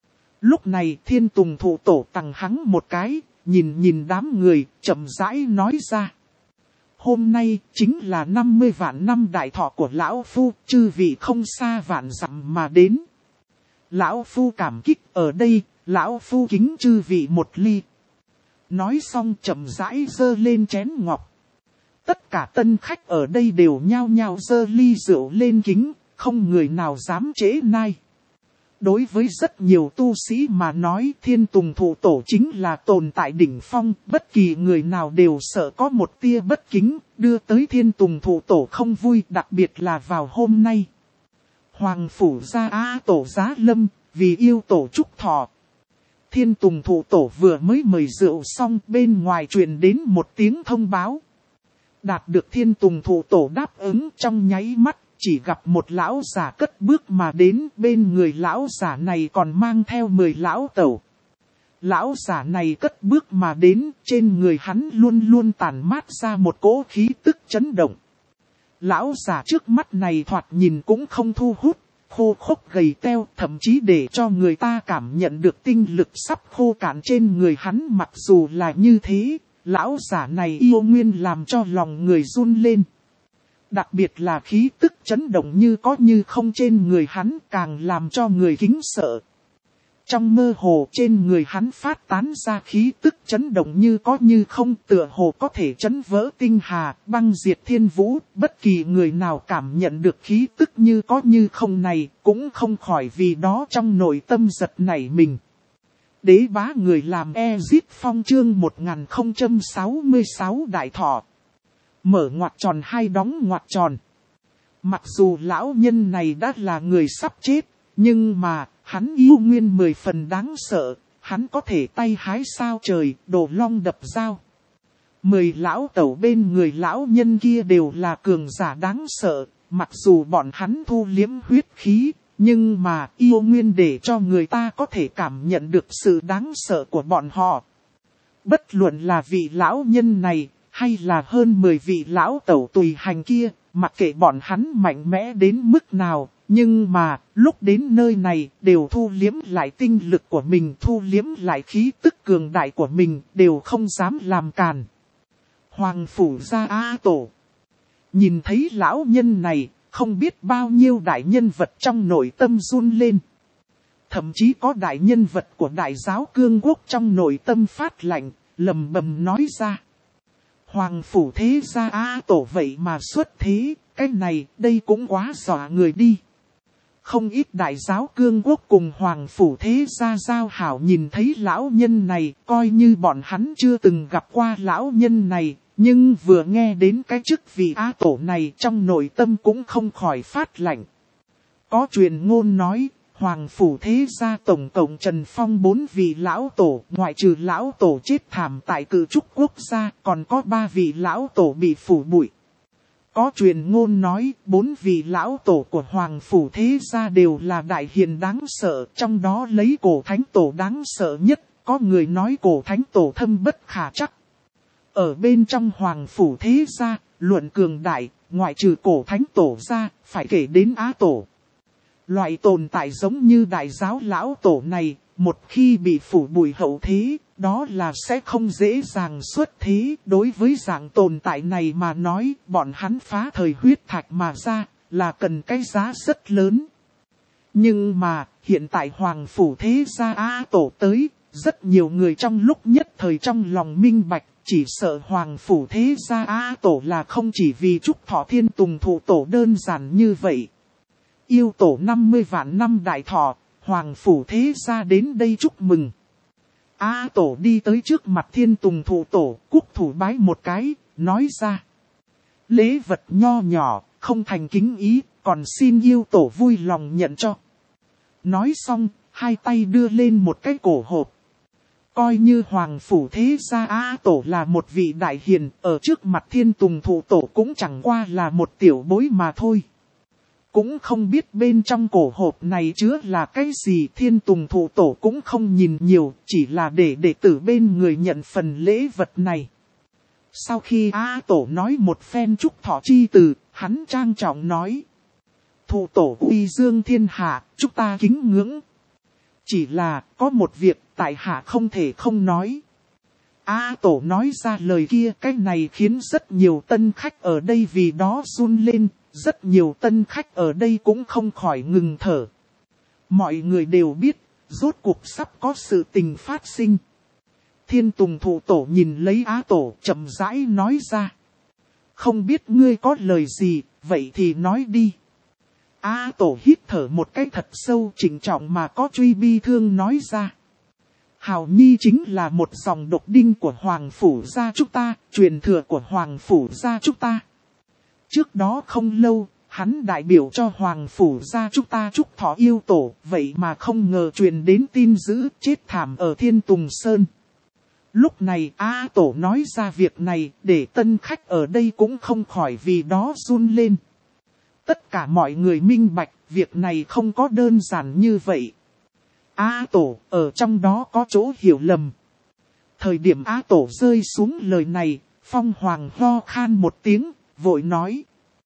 Lúc này Thiên Tùng Thụ Tổ tằng hắng một cái, nhìn đám người, chậm rãi nói ra. Hôm nay chính là 50 vạn năm đại thọ của lão phu, chư vị không xa vạn dặm mà đến. Lão phu cảm kích, ở đây, lão phu kính chư vị một ly. Nói xong chậm rãi giơ lên chén ngọc. Tất cả tân khách ở đây đều nhao nhao giơ ly rượu lên kính, không người nào dám trễ nai. Đối với rất nhiều tu sĩ mà nói, Thiên Tùng Thụ Tổ chính là tồn tại đỉnh phong, bất kỳ người nào đều sợ có một tia bất kính, đưa tới Thiên Tùng Thụ Tổ không vui, đặc biệt là vào hôm nay. Hoàng phủ gia Á Tổ giá lâm, vì yêu tổ chúc thọ. Thiên Tùng Thụ Tổ vừa mới mời rượu xong, bên ngoài truyền đến một tiếng thông báo. Đạt được Thiên Tùng Thụ Tổ đáp ứng, trong nháy mắt, chỉ gặp một lão giả cất bước mà đến, bên người lão giả này còn mang theo 10 lão tẩu. Lão giả này cất bước mà đến, trên người hắn luôn luôn tản mát ra một cỗ khí tức chấn động. Lão giả trước mắt này thoạt nhìn cũng không thu hút, khô khốc gầy teo, thậm chí để cho người ta cảm nhận được tinh lực sắp khô cạn trên người hắn. Mặc dù là như thế, lão giả này yêu nguyên làm cho lòng người run lên. Đặc biệt là khí tức chấn động như có như không trên người hắn càng làm cho người kính sợ. Trong mơ hồ trên người hắn phát tán ra khí tức chấn động như có như không, tựa hồ có thể chấn vỡ tinh hà, băng diệt thiên vũ. Bất kỳ người nào cảm nhận được khí tức như có như không này cũng không khỏi vì đó trong nội tâm giật nảy mình. Đế bá người làm Ezit Phong chương 1066 đại thọ. Mở ngoặc tròn hay đóng ngoặc tròn. Mặc dù lão nhân này đã là người sắp chết, nhưng mà hắn yêu nguyên 10 phần đáng sợ. Hắn có thể tay hái sao trời, đồ long đập dao. 10 lão tẩu bên người lão nhân kia đều là cường giả đáng sợ. Mặc dù bọn hắn thu liếm huyết khí, nhưng mà yêu nguyên để cho người ta có thể cảm nhận được sự đáng sợ của bọn họ. Bất luận là vị lão nhân này, hay là hơn 10 vị lão tẩu tùy hành kia, mặc kệ bọn hắn mạnh mẽ đến mức nào, nhưng mà, lúc đến nơi này, đều thu liếm lại tinh lực của mình, thu liếm lại khí tức cường đại của mình, đều không dám làm càn. Hoàng phủ gia Á Tổ. Nhìn thấy lão nhân này, không biết bao nhiêu đại nhân vật trong nội tâm run lên. Thậm chí có đại nhân vật của đại giáo cương quốc trong nội tâm phát lạnh, lầm bầm nói ra. Hoàng phủ thế gia Á Tổ vậy mà xuất thế, cái này, đây cũng quá dọa người đi. Không ít đại giáo cương quốc cùng hoàng phủ thế gia giao hảo nhìn thấy lão nhân này, coi như bọn hắn chưa từng gặp qua lão nhân này, nhưng vừa nghe đến cái chức vị Á Tổ này trong nội tâm cũng không khỏi phát lạnh. Có truyền ngôn nói, hoàng phủ thế gia tổng cộng Trần Phong 4 vị lão tổ, ngoại trừ lão tổ chết thảm tại Cự Trúc quốc gia, còn có 3 vị lão tổ bị phủ bụi. Có truyền ngôn nói, 4 vị lão tổ của hoàng phủ thế gia đều là đại hiền đáng sợ, trong đó lấy Cổ Thánh Tổ đáng sợ nhất, có người nói Cổ Thánh Tổ thâm bất khả trắc. Ở bên trong hoàng phủ thế gia, luận cường đại, ngoại trừ Cổ Thánh Tổ ra, phải kể đến Á Tổ. Loại tồn tại giống như đại giáo lão tổ này, một khi bị phủ bụi hậu thế, đó là sẽ không dễ dàng xuất thế. Đối với dạng tồn tại này mà nói, bọn hắn phá thời huyết thạch mà ra, là cần cái giá rất lớn. Nhưng mà, hiện tại hoàng phủ thế gia Á Tổ tới, rất nhiều người trong lúc nhất thời trong lòng minh bạch, chỉ sợ hoàng phủ thế gia Á Tổ là không chỉ vì chúc thọ Thiên Tùng Thụ Tổ đơn giản như vậy. Yêu tổ 50 vạn năm đại thọ, hoàng phủ thế gia đến đây chúc mừng. Á Tổ đi tới trước mặt Thiên Tùng Thụ Tổ, cúc thủ bái một cái, nói ra. Lễ vật nho nhỏ, không thành kính ý, còn xin yêu tổ vui lòng nhận cho. Nói xong, hai tay đưa lên một cái cổ hộp. Coi như hoàng phủ thế gia Á Tổ là một vị đại hiền, ở trước mặt Thiên Tùng Thụ Tổ cũng chẳng qua là một tiểu bối mà thôi. Cũng không biết bên trong cổ hộp này chứa là cái gì, Thiên Tùng Thụ Tổ cũng không nhìn nhiều, chỉ là để đệ tử bên người nhận phần lễ vật này. Sau khi Á Tổ nói một phen chúc thọ chi từ, hắn trang trọng nói. Thụ Tổ uy dương thiên hạ, chúng ta kính ngưỡng. Chỉ là, có một việc tại hạ không thể không nói. A Tổ nói ra lời kia, cái này khiến rất nhiều tân khách ở đây vì đó run lên, rất nhiều tân khách ở đây cũng không khỏi ngừng thở. Mọi người đều biết, rốt cuộc sắp có sự tình phát sinh. Thiên Tùng Thụ Tổ nhìn lấy Á Tổ chậm rãi nói ra. Không biết ngươi có lời gì, vậy thì nói đi. Á Tổ hít thở một cái thật sâu, trịnh trọng mà có truy bi thương nói ra. Hào Nhi chính là một dòng độc đinh của Hoàng Phủ gia chúng ta, truyền thừa của Hoàng Phủ gia chúng ta. Trước đó không lâu, hắn đại biểu cho Hoàng Phủ gia chúng ta chúc thọ yêu tổ, vậy mà không ngờ truyền đến tin dữ chết thảm ở Thiên Tùng Sơn. Lúc này A Tổ nói ra việc này để tân khách ở đây cũng không khỏi vì đó run lên. Tất cả mọi người minh bạch, việc này không có đơn giản như vậy. A Tổ, ở trong đó có chỗ hiểu lầm. Thời điểm A Tổ rơi xuống lời này, Phong Hoàng ho khan một tiếng, vội nói.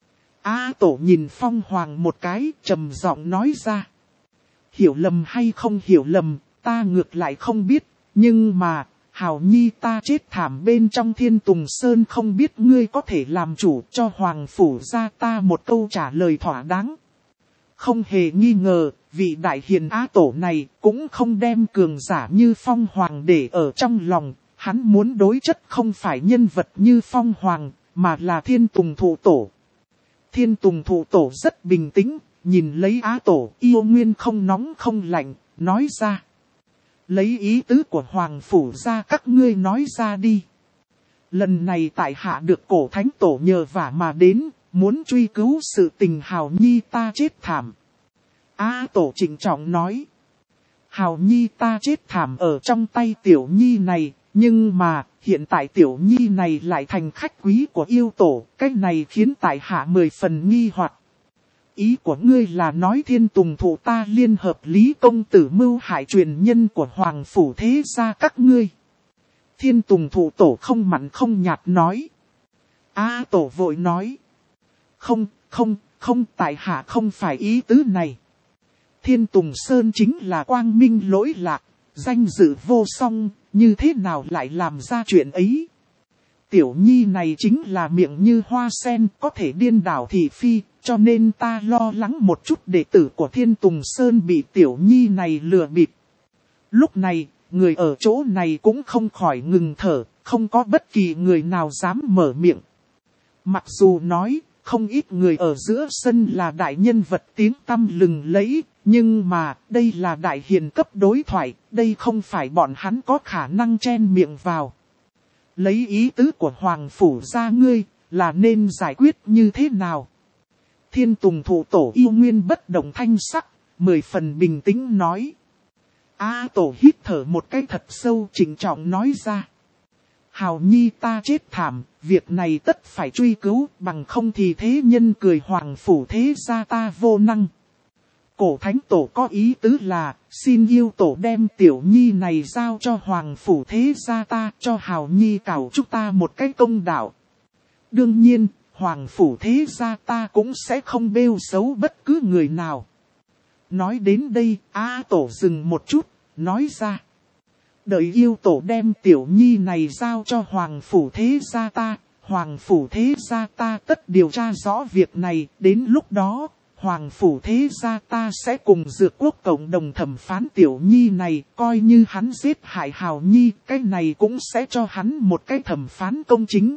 A Tổ nhìn Phong Hoàng một cái, trầm giọng nói ra. Hiểu lầm hay không hiểu lầm, ta ngược lại không biết, nhưng mà, Hào Nhi ta chết thảm bên trong Thiên Tùng Sơn, không biết ngươi có thể làm chủ cho Hoàng Phủ gia ta một câu trả lời thỏa đáng. Không hề nghi ngờ, vị đại hiền Á Tổ này cũng không đem cường giả như Phong Hoàng để ở trong lòng, hắn muốn đối chất không phải nhân vật như Phong Hoàng, mà là Thiên Tùng Thụ Tổ. Thiên Tùng Thụ Tổ rất bình tĩnh, nhìn lấy Á Tổ yêu nguyên không nóng không lạnh, nói ra. Lấy ý tứ của Hoàng Phủ gia các ngươi nói ra đi. Lần này tại hạ được Cổ Thánh Tổ nhờ vả mà đến, muốn truy cứu sự tình Hào Nhi ta chết thảm. A Tổ trịnh trọng nói. Hào Nhi ta chết thảm ở trong tay Tiểu Nhi này, nhưng mà hiện tại Tiểu Nhi này lại thành khách quý của yêu tổ, cái này khiến tại hạ 10 phần nghi hoặc. Ý của ngươi là nói Thiên Tùng Thụ ta liên hợp Lý Công Tử mưu hại truyền nhân của Hoàng Phủ thế gia các ngươi. Thiên Tùng Thụ Tổ không mặn không nhạt nói. A Tổ vội nói. Không, tại hạ không phải ý tứ này. Thiên Tùng Sơn chính là quang minh lỗi lạc, danh dự vô song, như thế nào lại làm ra chuyện ấy. Tiểu Nhi này chính là miệng như hoa sen, có thể điên đảo thị phi, cho nên ta lo lắng một chút đệ tử của Thiên Tùng Sơn bị Tiểu Nhi này lừa bịp. Lúc này, người ở chỗ này cũng không khỏi ngừng thở, không có bất kỳ người nào dám mở miệng. Mặc dù nói, không ít người ở giữa sân là đại nhân vật tiếng tăm lừng lẫy, nhưng mà đây là đại hiền cấp đối thoại, đây không phải bọn hắn có khả năng chen miệng vào. Lấy ý tứ của Hoàng Phủ gia ngươi, là nên giải quyết như thế nào? Thiên Tùng Thụ Tổ yêu nguyên bất động thanh sắc, 10 phần bình tĩnh nói. A Tổ hít thở một cái thật sâu, trịnh trọng nói ra. Hào Nhi ta chết thảm, việc này tất phải truy cứu, bằng không thì thế nhân cười Hoàng Phủ thế gia ta vô năng. Cổ Thánh Tổ có ý tứ là, xin yêu tổ đem Tiểu Nhi này giao cho Hoàng Phủ thế gia ta, cho Hào Nhi cảo chúng ta một cái công đạo. Đương nhiên, Hoàng Phủ thế gia ta cũng sẽ không bêu xấu bất cứ người nào. Nói đến đây, A Tổ dừng một chút, nói ra. Đợi yêu tổ đem Tiểu Nhi này giao cho Hoàng Phủ thế gia ta, Hoàng Phủ thế gia ta tất điều tra rõ việc này, đến lúc đó, Hoàng Phủ thế gia ta sẽ cùng Dược Quốc cộng đồng thẩm phán Tiểu Nhi này, coi như hắn giết hại Hào Nhi, cái này cũng sẽ cho hắn một cái thẩm phán công chính.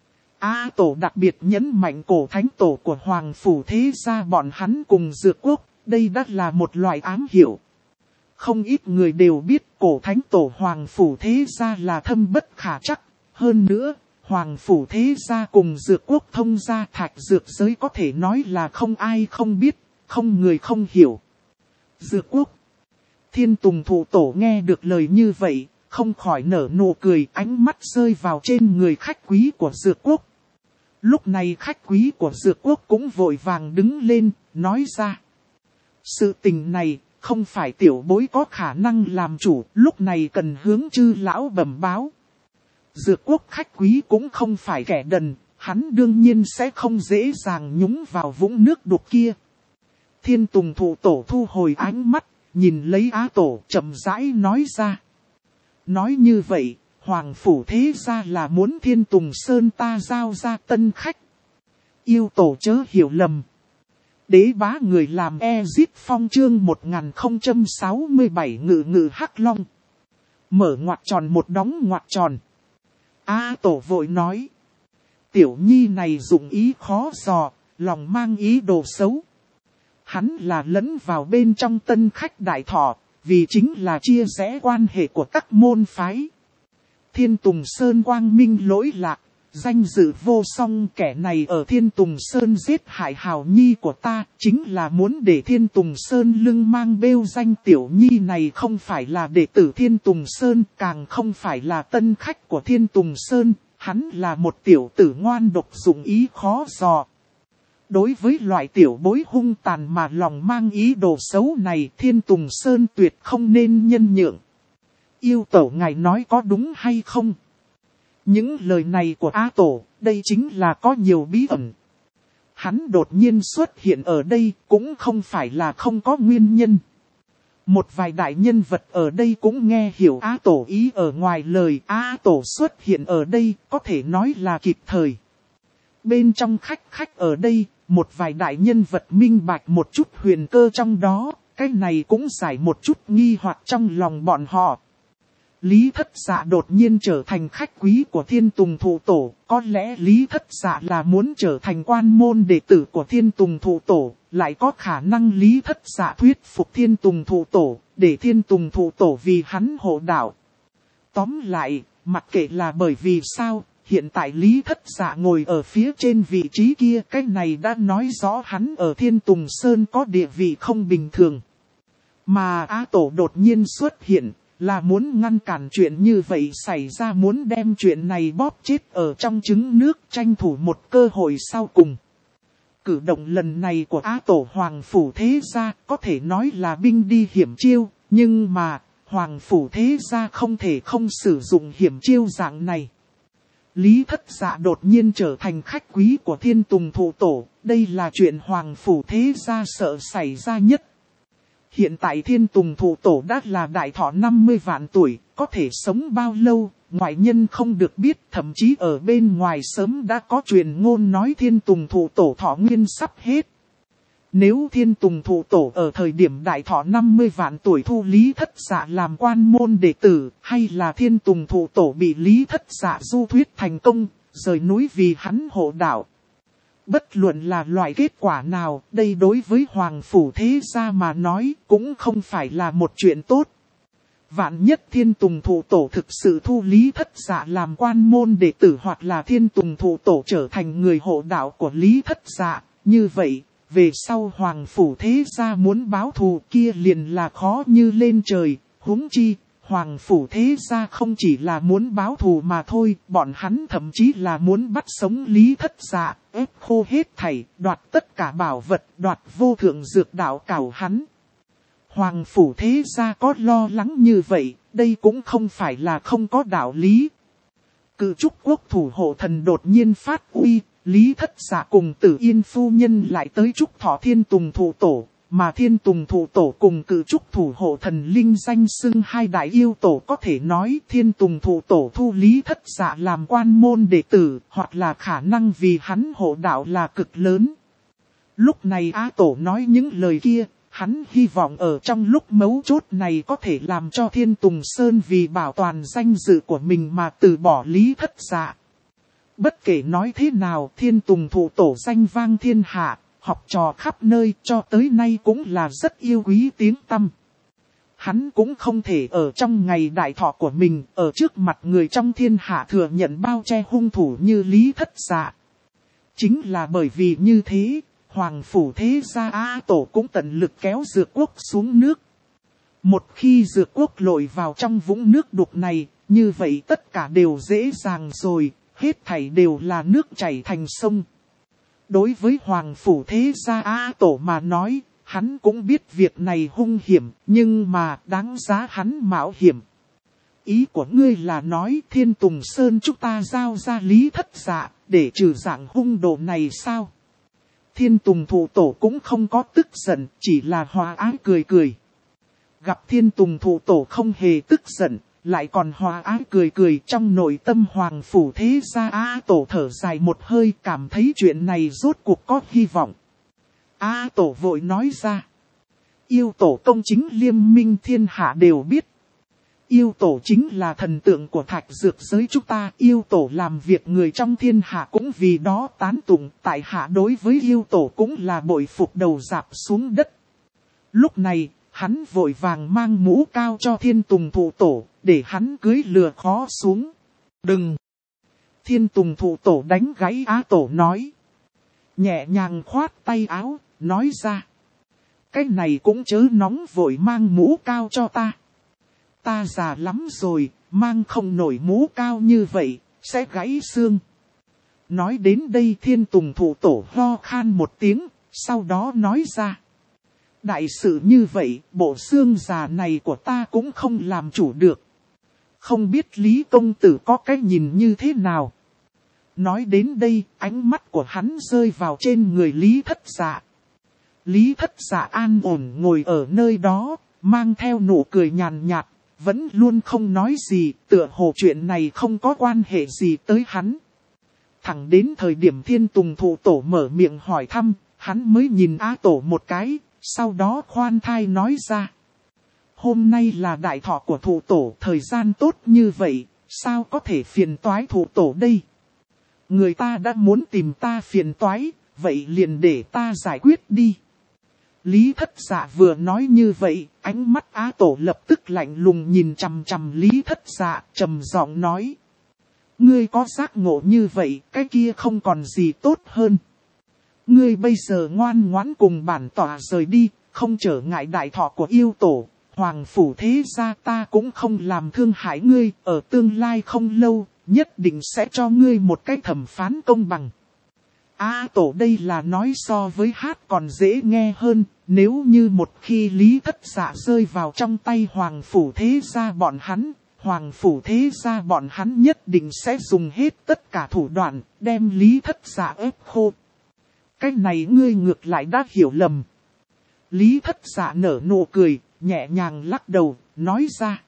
A Tổ đặc biệt nhấn mạnh Cổ Thánh Tổ của Hoàng Phủ thế gia bọn hắn cùng Dược Quốc, đây đã là một loại ám hiệu. Không ít người đều biết Cổ Thánh Tổ Hoàng Phủ thế gia là thâm bất khả trắc, hơn nữa, Hoàng Phủ thế gia cùng Dược Quốc thông gia Thạch Dược giới có thể nói là không ai không biết, không người không hiểu. Dược Quốc. Thiên Tùng Thụ Tổ nghe được lời như vậy, không khỏi nở nụ cười, ánh mắt rơi vào trên người khách quý của Dược Quốc. Lúc này khách quý của Dược Quốc cũng vội vàng đứng lên, nói ra. Sự tình này, không phải tiểu bối có khả năng làm chủ, lúc này cần hướng chư lão bẩm báo. Dược Quốc khách quý cũng không phải kẻ đần, hắn đương nhiên sẽ không dễ dàng nhúng vào vũng nước đục kia. Thiên Tùng Thụ Tổ thu hồi ánh mắt, nhìn lấy Á Tổ chậm rãi nói ra. Nói như vậy, Hoàng phủ thế gia là muốn Thiên Tùng Sơn ta giao ra tân khách. Yêu tổ chớ hiểu lầm. Đế bá người làm Ezip Phong chương 1067 ngự ngự hắc long. Mở ngoặc tròn một đóng ngoặc tròn. A tổ vội nói. Tiểu nhi này dụng ý khó dò, lòng mang ý đồ xấu. Hắn là lẫn vào bên trong tân khách đại thọ, vì chính là chia rẽ quan hệ của các môn phái. Thiên Tùng Sơn quang minh lỗi lạc, danh dự vô song, kẻ này ở Thiên Tùng Sơn giết hại hào nhi của ta, chính là muốn để Thiên Tùng Sơn lưng mang bêu danh. Tiểu nhi này không phải là đệ tử Thiên Tùng Sơn, càng không phải là tân khách của Thiên Tùng Sơn, hắn là một tiểu tử ngoan độc dụng ý khó dò. Đối với loại tiểu bối hung tàn mà lòng mang ý đồ xấu này, Thiên Tùng Sơn tuyệt không nên nhân nhượng. Yêu tổ ngài nói có đúng hay không? Những lời này của A tổ, đây chính là có nhiều bí ẩn. Hắn đột nhiên xuất hiện ở đây cũng không phải là không có nguyên nhân. Một vài đại nhân vật ở đây cũng nghe hiểu A tổ ý ở ngoài lời. A tổ xuất hiện ở đây có thể nói là kịp thời. Bên trong khách ở đây, một vài đại nhân vật minh bạch một chút huyền cơ trong đó, cái này cũng giải một chút nghi hoặc trong lòng bọn họ. Lý Thất Dạ đột nhiên trở thành khách quý của Thiên Tùng Thụ Tổ, có lẽ Lý Thất Dạ là muốn trở thành quan môn đệ tử của Thiên Tùng Thụ Tổ, lại có khả năng Lý Thất Dạ thuyết phục Thiên Tùng Thụ Tổ, để Thiên Tùng Thụ Tổ vì hắn hộ đạo. Tóm lại, mặc kệ là bởi vì sao, hiện tại Lý Thất Dạ ngồi ở phía trên vị trí kia, cái này đã nói rõ hắn ở Thiên Tùng Sơn có địa vị không bình thường. Mà A Tổ đột nhiên xuất hiện, là muốn ngăn cản chuyện như vậy xảy ra, muốn đem chuyện này bóp chết ở trong trứng nước, tranh thủ một cơ hội sau cùng. Cử động lần này của Á Tổ Hoàng Phủ Thế Gia có thể nói là binh đi hiểm chiêu, nhưng mà Hoàng Phủ Thế Gia không thể không sử dụng hiểm chiêu dạng này. Lý Thất Dạ đột nhiên trở thành khách quý của Thiên Tùng Thụ Tổ, đây là chuyện Hoàng Phủ Thế Gia sợ xảy ra nhất. Hiện tại Thiên Tùng Thụ Tổ đã là đại thọ 50 vạn tuổi, có thể sống bao lâu, ngoại nhân không được biết, thậm chí ở bên ngoài sớm đã có truyền ngôn nói Thiên Tùng Thụ Tổ thọ nguyên sắp hết. Nếu Thiên Tùng Thụ Tổ ở thời điểm đại thọ 50 vạn tuổi thu Lý Thất Dạ làm quan môn đệ tử, hay là Thiên Tùng Thụ Tổ bị Lý Thất Dạ du thuyết thành công, rời núi vì hắn hộ đạo. Bất luận là loại kết quả nào, đây đối với Hoàng Phủ Thế Gia mà nói cũng không phải là một chuyện tốt. Vạn nhất Thiên Tùng Thụ Tổ thực sự thu Lý Thất Dạ làm quan môn đệ tử, hoặc là Thiên Tùng Thụ Tổ trở thành người hộ đạo của Lý Thất Dạ, như vậy, về sau Hoàng Phủ Thế Gia muốn báo thù kia liền là khó như lên trời, huống chi. Hoàng Phủ Thế Gia không chỉ là muốn báo thù mà thôi, bọn hắn thậm chí là muốn bắt sống Lý Thất Dạ, ép khô hết thảy, đoạt tất cả bảo vật, đoạt vô thượng dược đạo cảo hắn. Hoàng Phủ Thế Gia có lo lắng như vậy, đây cũng không phải là không có đạo lý. Cự Trúc Quốc thủ hộ thần đột nhiên phát uy, Lý Thất Dạ cùng Tử Yên phu nhân lại tới Trúc Thọ Thiên Tùng Thụ Tổ. Mà Thiên Tùng Thụ Tổ cùng Cự Trúc thủ hộ thần linh danh xưng hai đại yêu tổ, có thể nói Thiên Tùng Thụ Tổ thu Lý Thất Dạ làm quan môn đệ tử, hoặc là khả năng vì hắn hộ đạo là cực lớn. Lúc này Á Tổ nói những lời kia, hắn hy vọng ở trong lúc mấu chốt này có thể làm cho Thiên Tùng Sơn vì bảo toàn danh dự của mình mà từ bỏ Lý Thất Dạ. Bất kể nói thế nào, Thiên Tùng Thụ Tổ danh vang thiên hạ. Học trò khắp nơi cho tới nay cũng là rất yêu quý tiếng tăm. Hắn cũng không thể ở trong ngày đại thọ của mình, ở trước mặt người trong thiên hạ thừa nhận bao che hung thủ như Lý Thất Dạ. Chính là bởi vì như thế, Hoàng Phủ Thế Gia A Tổ cũng tận lực kéo Dược Quốc xuống nước. Một khi Dược Quốc lội vào trong vũng nước đục này, như vậy tất cả đều dễ dàng rồi, hết thảy đều là nước chảy thành sông. Đối với Hoàng Phủ Thế Gia A Tổ mà nói, hắn cũng biết việc này hung hiểm, nhưng mà đáng giá hắn mạo hiểm. Ý của ngươi là nói Thiên Tùng Sơn chúng ta giao ra Lý Thất Dạ, để trừ dạng hung đồ này sao? Thiên Tùng Thụ Tổ cũng không có tức giận, chỉ là hòa ái cười cười. Gặp Thiên Tùng Thụ Tổ không hề tức giận, lại còn hòa ái cười cười. Trong nội tâm Hoàng Phủ Thế Gia A Tổ thở dài một hơi, cảm thấy chuyện này rốt cuộc có hy vọng. A Tổ vội nói ra. Yêu Tổ công chính liêm minh thiên hạ đều biết. Yêu Tổ chính là thần tượng của thạch dược giới chúng ta. Yêu Tổ làm việc người trong thiên hạ cũng vì đó tán tụng. Tại hạ đối với Yêu Tổ cũng là bội phục đầu rạp xuống đất. Lúc này, hắn vội vàng mang mũ cao cho Thiên Tùng Thụ Tổ, để hắn cưới lừa khó xuống. Đừng! Thiên Tùng Thụ Tổ đánh gáy Á Tổ nói. Nhẹ nhàng khoát tay áo, nói ra. Cái này cũng chớ nóng vội mang mũ cao cho ta. Ta già lắm rồi, mang không nổi mũ cao như vậy, sẽ gãy xương. Nói đến đây Thiên Tùng Thụ Tổ ho khan một tiếng, sau đó nói ra. Đại sự như vậy, bộ xương già này của ta cũng không làm chủ được. Không biết Lý Công Tử có cái nhìn như thế nào? Nói đến đây, ánh mắt của hắn rơi vào trên người Lý Thất Dạ. Lý Thất Dạ an ổn ngồi ở nơi đó, mang theo nụ cười nhàn nhạt, vẫn luôn không nói gì, tựa hồ chuyện này không có quan hệ gì tới hắn. Thẳng đến thời điểm Thiên Tùng Thụ Tổ mở miệng hỏi thăm, hắn mới nhìn Á Tổ một cái, sau đó khoan thai nói ra. Hôm nay là đại thọ của Thụ Tổ, thời gian tốt như vậy, sao có thể phiền toái Thụ Tổ đây? Người ta đã muốn tìm ta phiền toái, vậy liền để ta giải quyết đi. Lý Thất Dạ vừa nói như vậy, ánh mắt Á Tổ lập tức lạnh lùng nhìn chằm chằm Lý Thất Dạ, trầm giọng nói. Ngươi có giác ngộ như vậy, cái kia không còn gì tốt hơn. Ngươi bây giờ ngoan ngoãn cùng bản tọa rời đi, không trở ngại đại thọ của Yêu Tổ. Hoàng Phủ Thế Gia ta cũng không làm thương hại ngươi, ở tương lai không lâu, nhất định sẽ cho ngươi một cái thẩm phán công bằng. Tổ đây là nói so với hát còn dễ nghe hơn, nếu như một khi Lý Thất Dạ rơi vào trong tay Hoàng Phủ Thế Gia bọn hắn, Hoàng Phủ Thế Gia bọn hắn nhất định sẽ dùng hết tất cả thủ đoạn, đem Lý Thất Dạ ép khô. Cái này ngươi ngược lại đã hiểu lầm. Lý Thất Dạ nở nụ cười, nhẹ nhàng lắc đầu, nói ra.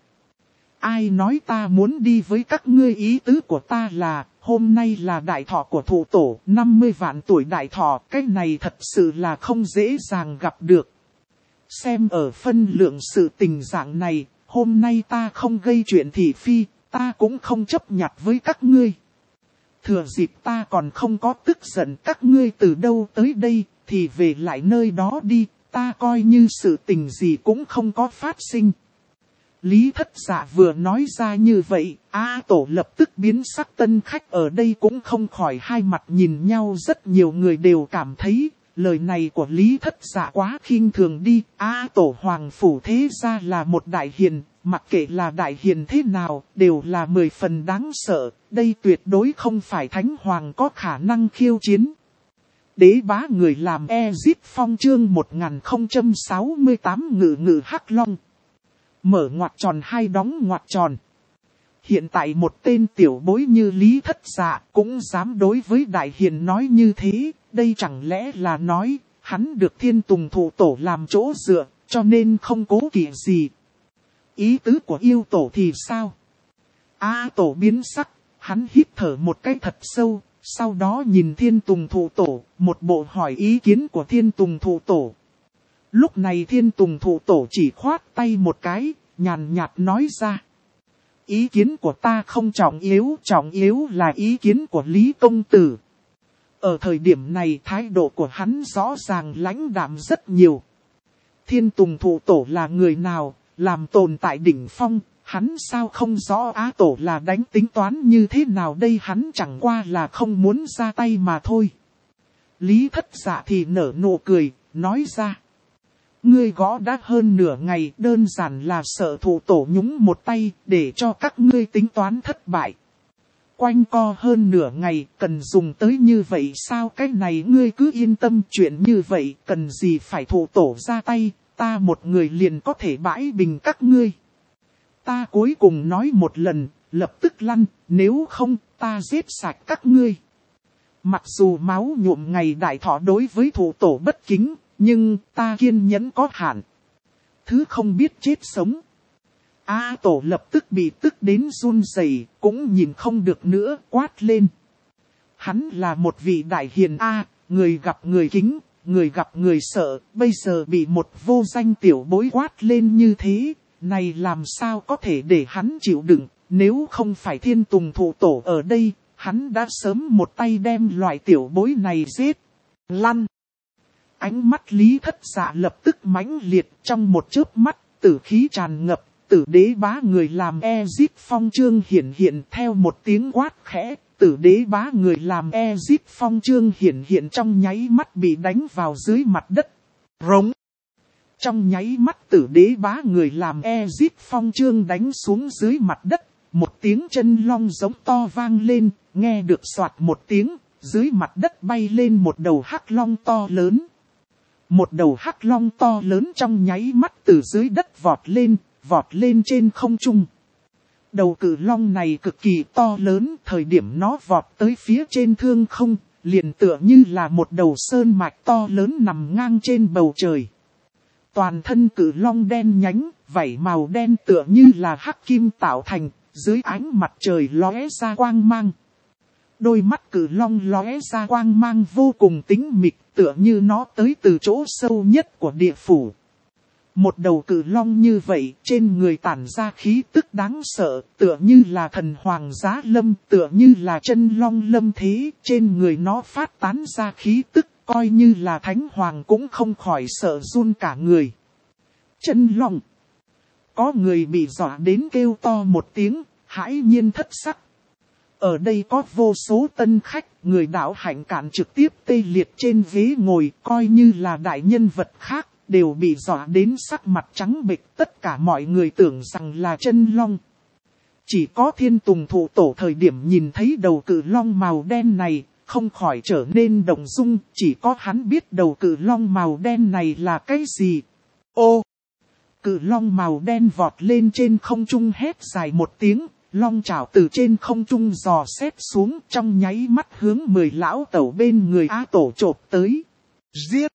Ai nói ta muốn đi với các ngươi, ý tứ của ta là, hôm nay là đại thọ của Thụ Tổ, 50 vạn tuổi đại thọ, cái này thật sự là không dễ dàng gặp được. Xem ở phân lượng sự tình dạng này, hôm nay ta không gây chuyện thị phi, ta cũng không chấp nhặt với các ngươi. Thừa dịp ta còn không có tức giận các ngươi từ đâu tới đây, thì về lại nơi đó đi, ta coi như sự tình gì cũng không có phát sinh. Lý Thất Dạ vừa nói ra như vậy, Tổ lập tức biến sắc. Tân khách ở đây cũng không khỏi hai mặt nhìn nhau, rất nhiều người đều cảm thấy, lời này của Lý Thất Dạ quá khinh thường đi. Tổ Hoàng Phủ Thế Gia là một đại hiền, mặc kệ là đại hiền thế nào, đều là 10 phần đáng sợ, đây tuyệt đối không phải Thánh Hoàng có khả năng khiêu chiến. Đế bá người làm Ezip Phong chương 1068 ngự ngự hắc long. Mở ngoặc tròn hai đóng ngoặc tròn. Hiện tại một tên tiểu bối như Lý Thất Dạ cũng dám đối với đại hiền nói như thế, đây chẳng lẽ là nói, hắn được Thiên Tùng Thụ Tổ làm chỗ dựa, cho nên không cố kỵ gì. Ý tứ của Yêu Tổ thì sao? Tổ biến sắc, hắn hít thở một cái thật sâu, sau đó nhìn Thiên Tùng Thụ Tổ, một bộ hỏi ý kiến của Thiên Tùng Thụ Tổ. Lúc này Thiên Tùng Thụ Tổ chỉ khoát tay một cái, nhàn nhạt nói ra. Ý kiến của ta không trọng yếu là ý kiến của Lý Công Tử. Ở thời điểm này thái độ của hắn rõ ràng lãnh đạm rất nhiều. Thiên Tùng Thụ Tổ là người nào, làm tồn tại đỉnh phong, hắn sao không rõ Tổ là đánh tính toán như thế nào đây, hắn chẳng qua là không muốn ra tay mà thôi. Lý Thất Dạ thì nở nụ cười, nói ra. Ngươi gõ đã hơn nửa ngày, đơn giản là sợ Thụ Tổ nhúng một tay, để cho các ngươi tính toán thất bại. Quanh co hơn nửa ngày, cần dùng tới như vậy sao? Cái này ngươi cứ yên tâm, chuyện như vậy, cần gì phải Thụ Tổ ra tay, ta một người liền có thể bãi bình các ngươi. Ta cuối cùng nói một lần, lập tức lăn, nếu không, ta giết sạch các ngươi. Mặc dù máu nhuộm ngày đại thọ đối với Thụ Tổ bất kính, nhưng ta kiên nhẫn có hạn. Thứ không biết chết sống. A Tổ lập tức bị tức đến run rẩy, cũng nhìn không được nữa, quát lên. Hắn là một vị đại hiền A, người gặp người kính, người gặp người sợ, bây giờ bị một vô danh tiểu bối quát lên như thế, này làm sao có thể để hắn chịu đựng, nếu không phải Thiên Tùng Thụ Tổ ở đây, hắn đã sớm một tay đem loại tiểu bối này giết. Lăn! Ánh mắt Lý Thất Dạ lập tức mãnh liệt, trong một chớp mắt, tử khí tràn ngập, Tử Đế Bá người làm Ezic Phong Chương hiện theo một tiếng quát khẽ. Tử Đế Bá người làm Ezic Phong Chương hiện trong nháy mắt bị đánh vào dưới mặt đất. Rống! Trong nháy mắt Tử Đế Bá người làm Ezic Phong Chương đánh xuống dưới mặt đất. Một tiếng chân long giống to vang lên, nghe được soạt một tiếng, dưới mặt đất bay lên một đầu hắc long to lớn. Một đầu hắc long to lớn trong nháy mắt từ dưới đất vọt lên trên không trung. Đầu cự long này cực kỳ to lớn, thời điểm nó vọt tới phía trên thương không, liền tựa như là một đầu sơn mạch to lớn nằm ngang trên bầu trời. Toàn thân cự long đen nhánh, vảy màu đen tựa như là hắc kim tạo thành, dưới ánh mặt trời lóe ra quang mang. Đôi mắt cự long lóe ra quang mang vô cùng tinh mịch, tựa như nó tới từ chỗ sâu nhất của địa phủ. Một đầu cự long như vậy, trên người tản ra khí tức đáng sợ, tựa như là thần hoàng giá lâm, tựa như là chân long lâm thế, trên người nó phát tán ra khí tức, coi như là thánh hoàng cũng không khỏi sợ run cả người. Chân long! Có người bị dọa đến kêu to một tiếng, hãi nhiên thất sắc. Ở đây có vô số tân khách, người đạo hạnh cản trực tiếp tê liệt trên ghế ngồi, coi như là đại nhân vật khác, đều bị dọa đến sắc mặt trắng bệch, tất cả mọi người tưởng rằng là chân long. Chỉ có Thiên Tùng Thụ Tổ thời điểm nhìn thấy đầu cự long màu đen này, không khỏi trở nên động dung, chỉ có hắn biết đầu cự long màu đen này là cái gì. Ô! Cự long màu đen vọt lên trên không trung hét dài một tiếng, long chảo từ trên không trung dò xét xuống trong nháy mắt hướng 10 lão tẩu bên người A Tổ chộp tới. Giết!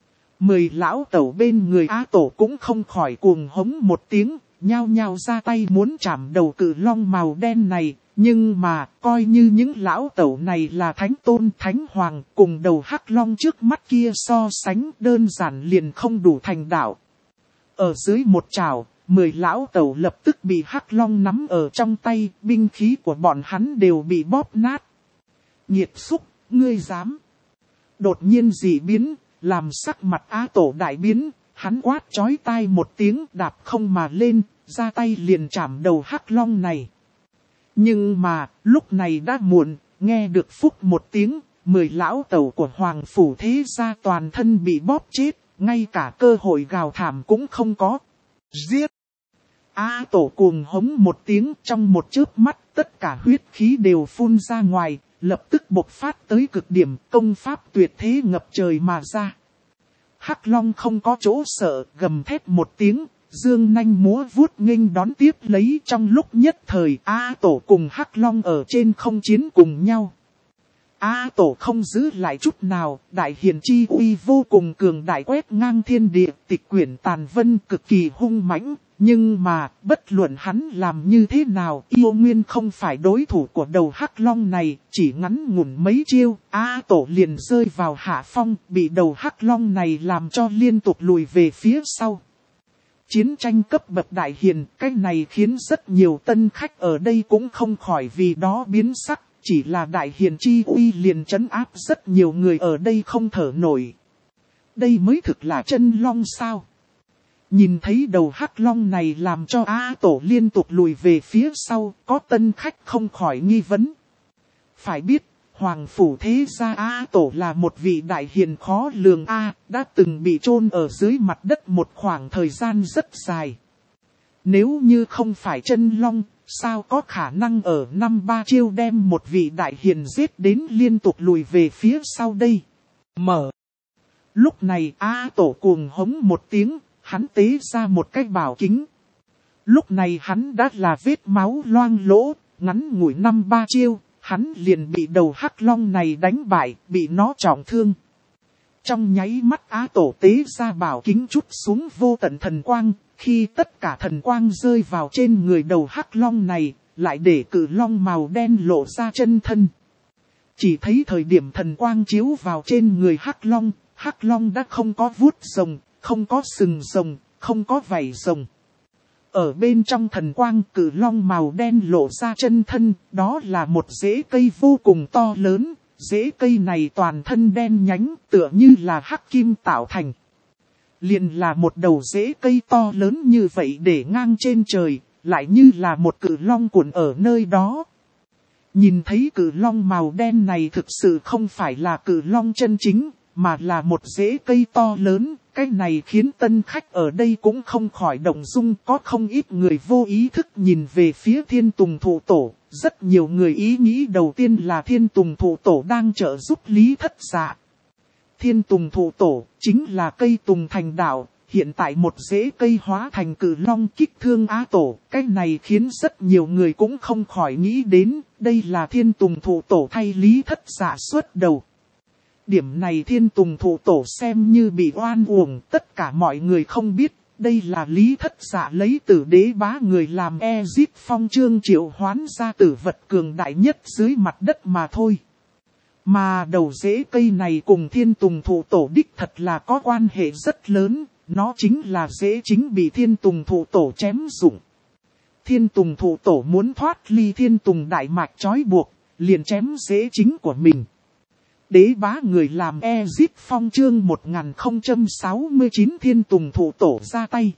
10 lão tẩu bên người A Tổ cũng không khỏi cuồng hống một tiếng, nhao nhao ra tay muốn chạm đầu cự long màu đen này. Nhưng mà, coi như những lão tẩu này là thánh tôn thánh hoàng, cùng đầu hắc long trước mắt kia so sánh đơn giản liền không đủ thành đạo. Ở dưới một chảo, 10 lão tẩu lập tức bị hắc long nắm ở trong tay, binh khí của bọn hắn đều bị bóp nát. Nhiệt xúc, ngươi dám. Đột nhiên dị biến, làm sắc mặt A Tổ đại biến, hắn quát chói tai một tiếng đạp không mà lên, ra tay liền chạm đầu hắc long này. Nhưng mà, lúc này đã muộn, nghe được phúc một tiếng, 10 lão tẩu của Hoàng Phủ Thế Gia toàn thân bị bóp chết, ngay cả cơ hội gào thảm cũng không có. Giết! A Tổ cuồng hống một tiếng, trong một chớp mắt, tất cả huyết khí đều phun ra ngoài, lập tức bộc phát tới cực điểm, công pháp tuyệt thế ngập trời mà ra. Hắc Long không có chỗ sợ, gầm thét một tiếng, dương nanh múa vuốt nghênh đón tiếp lấy. Trong lúc nhất thời A Tổ cùng Hắc Long ở trên không chiến cùng nhau. A Tổ không giữ lại chút nào, đại hiền chi uy vô cùng cường đại quét ngang thiên địa, tịch quyển tàn vân cực kỳ hung mãnh. Nhưng mà, bất luận hắn làm như thế nào, yêu nguyên không phải đối thủ của đầu hắc long này, chỉ ngắn ngủn mấy chiêu, A Tổ liền rơi vào hạ phong, bị đầu hắc long này làm cho liên tục lùi về phía sau. Chiến tranh cấp bậc đại hiền, cái này khiến rất nhiều tân khách ở đây cũng không khỏi vì đó biến sắc, chỉ là đại hiền chi uy liền trấn áp rất nhiều người ở đây không thở nổi. Đây mới thực là chân long sao? Nhìn thấy đầu hắc long này làm cho A Tổ liên tục lùi về phía sau, có tân khách không khỏi nghi vấn. Phải biết, Hoàng Phủ Thế Gia A Tổ là một vị đại hiền khó lường A, đã từng bị chôn ở dưới mặt đất một khoảng thời gian rất dài. Nếu như không phải chân long, sao có khả năng ở 5-3 chiêu đem một vị đại hiền giết đến liên tục lùi về phía sau đây? Mở. Lúc này A Tổ cuồng hống một tiếng. Hắn tế ra một cái bảo kính. Lúc này hắn đã là vết máu loang lỗ, ngắn ngủi 5-3 chiêu, hắn liền bị đầu hắc long này đánh bại, bị nó trọng thương. Trong nháy mắt Á Tổ tế ra bảo kính chút xuống vô tận thần quang, Khi tất cả thần quang rơi vào trên người đầu hắc long này, lại để cự long màu đen lộ ra chân thân. Chỉ thấy thời điểm thần quang chiếu vào trên người hắc long đã không có vuốt rồng, không có sừng rồng, không có vảy rồng. Ở bên trong thần quang cự long màu đen lộ ra chân thân, đó là một rễ cây vô cùng to lớn, rễ cây này toàn thân đen nhánh tựa như là hắc kim tạo thành. Liền là một đầu rễ cây to lớn như vậy để ngang trên trời, lại như là một cự long cuộn ở nơi đó. Nhìn thấy cự long màu đen này thực sự không phải là cự long chân chính, mà là một rễ cây to lớn. Cái này khiến tân khách ở đây cũng không khỏi động dung, có không ít người vô ý thức nhìn về phía Thiên Tùng Thụ Tổ. Rất nhiều người ý nghĩ đầu tiên là Thiên Tùng Thụ Tổ đang trợ giúp Lý Thất Dạ. Thiên Tùng Thụ Tổ chính là cây tùng thành đạo, hiện tại một rễ cây hóa thành cự long kích thương Á Tổ. Cái này khiến rất nhiều người cũng không khỏi nghĩ đến, đây là Thiên Tùng Thụ Tổ thay Lý Thất Dạ xuất đầu. Điểm này Thiên Tùng Thụ Tổ xem như bị oan uổng, tất cả mọi người không biết, đây là Lý Thất Dạ lấy Tử Đế Bá người làm Ezip Phong Chương triệu hoán ra tử vật cường đại nhất dưới mặt đất mà thôi. Mà đầu rễ cây này cùng Thiên Tùng Thụ Tổ đích thật là có quan hệ rất lớn, nó chính là rễ chính bị Thiên Tùng Thụ Tổ chém dụng. Thiên Tùng Thụ Tổ muốn thoát ly Thiên Tùng Đại Mạch trói buộc, liền chém rễ chính của mình. Đế Bá người làm Ezip Phong Chương 1069 Thiên Tùng Thụ Tổ ra tay.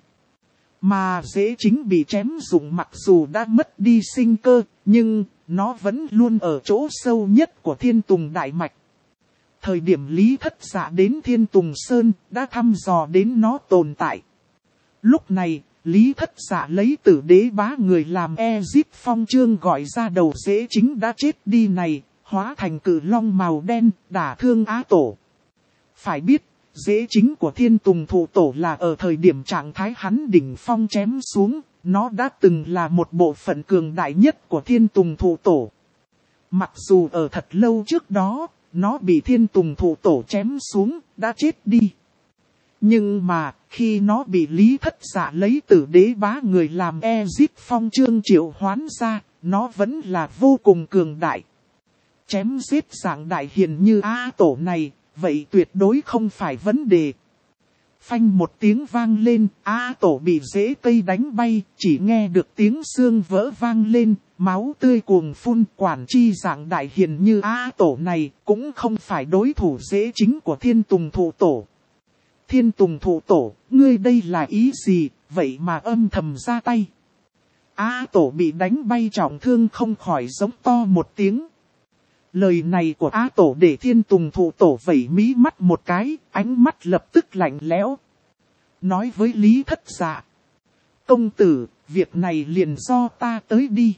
Mà rễ chính bị chém dụng mặc dù đã mất đi sinh cơ, nhưng nó vẫn luôn ở chỗ sâu nhất của Thiên Tùng Đại Mạch. Thời điểm Lý Thất Dạ đến Thiên Tùng Sơn đã thăm dò đến nó tồn tại. Lúc này, Lý Thất Dạ lấy Tử Đế Bá người làm Ezip Phong Chương gọi ra đầu rễ chính đã chết đi này, hóa thành cự long màu đen, đả thương Á Tổ. Phải biết, rễ chính của Thiên Tùng Thụ Tổ là ở thời điểm trạng thái hắn đỉnh phong chém xuống, nó đã từng là một bộ phận cường đại nhất của Thiên Tùng Thụ Tổ. Mặc dù ở thật lâu trước đó, nó bị Thiên Tùng Thụ Tổ chém xuống, đã chết đi. Nhưng mà, khi nó bị Lý Thất Dạ lấy Tử Đế Bá người làm Ezip Phong Chương triệu hoán ra, nó vẫn là vô cùng cường đại. Chém giết dạng đại hiền như Á Tổ này, vậy tuyệt đối không phải vấn đề. Phanh một tiếng vang lên, Á Tổ bị rễ cây đánh bay, chỉ nghe được tiếng xương vỡ vang lên, máu tươi cuồng phun. Quản chi dạng đại hiền như Á Tổ này, cũng không phải đối thủ rễ chính của Thiên Tùng Thụ Tổ. Thiên Tùng Thụ Tổ, ngươi đây là ý gì, vậy mà âm thầm ra tay. Á Tổ bị đánh bay trọng thương không khỏi giống to một tiếng. Lời này của Á Tổ để Thiên Tùng Thụ Tổ vẩy mí mắt một cái, ánh mắt lập tức lạnh lẽo. Nói với Lý Thất Dạ: công tử, việc này liền do ta tới đi.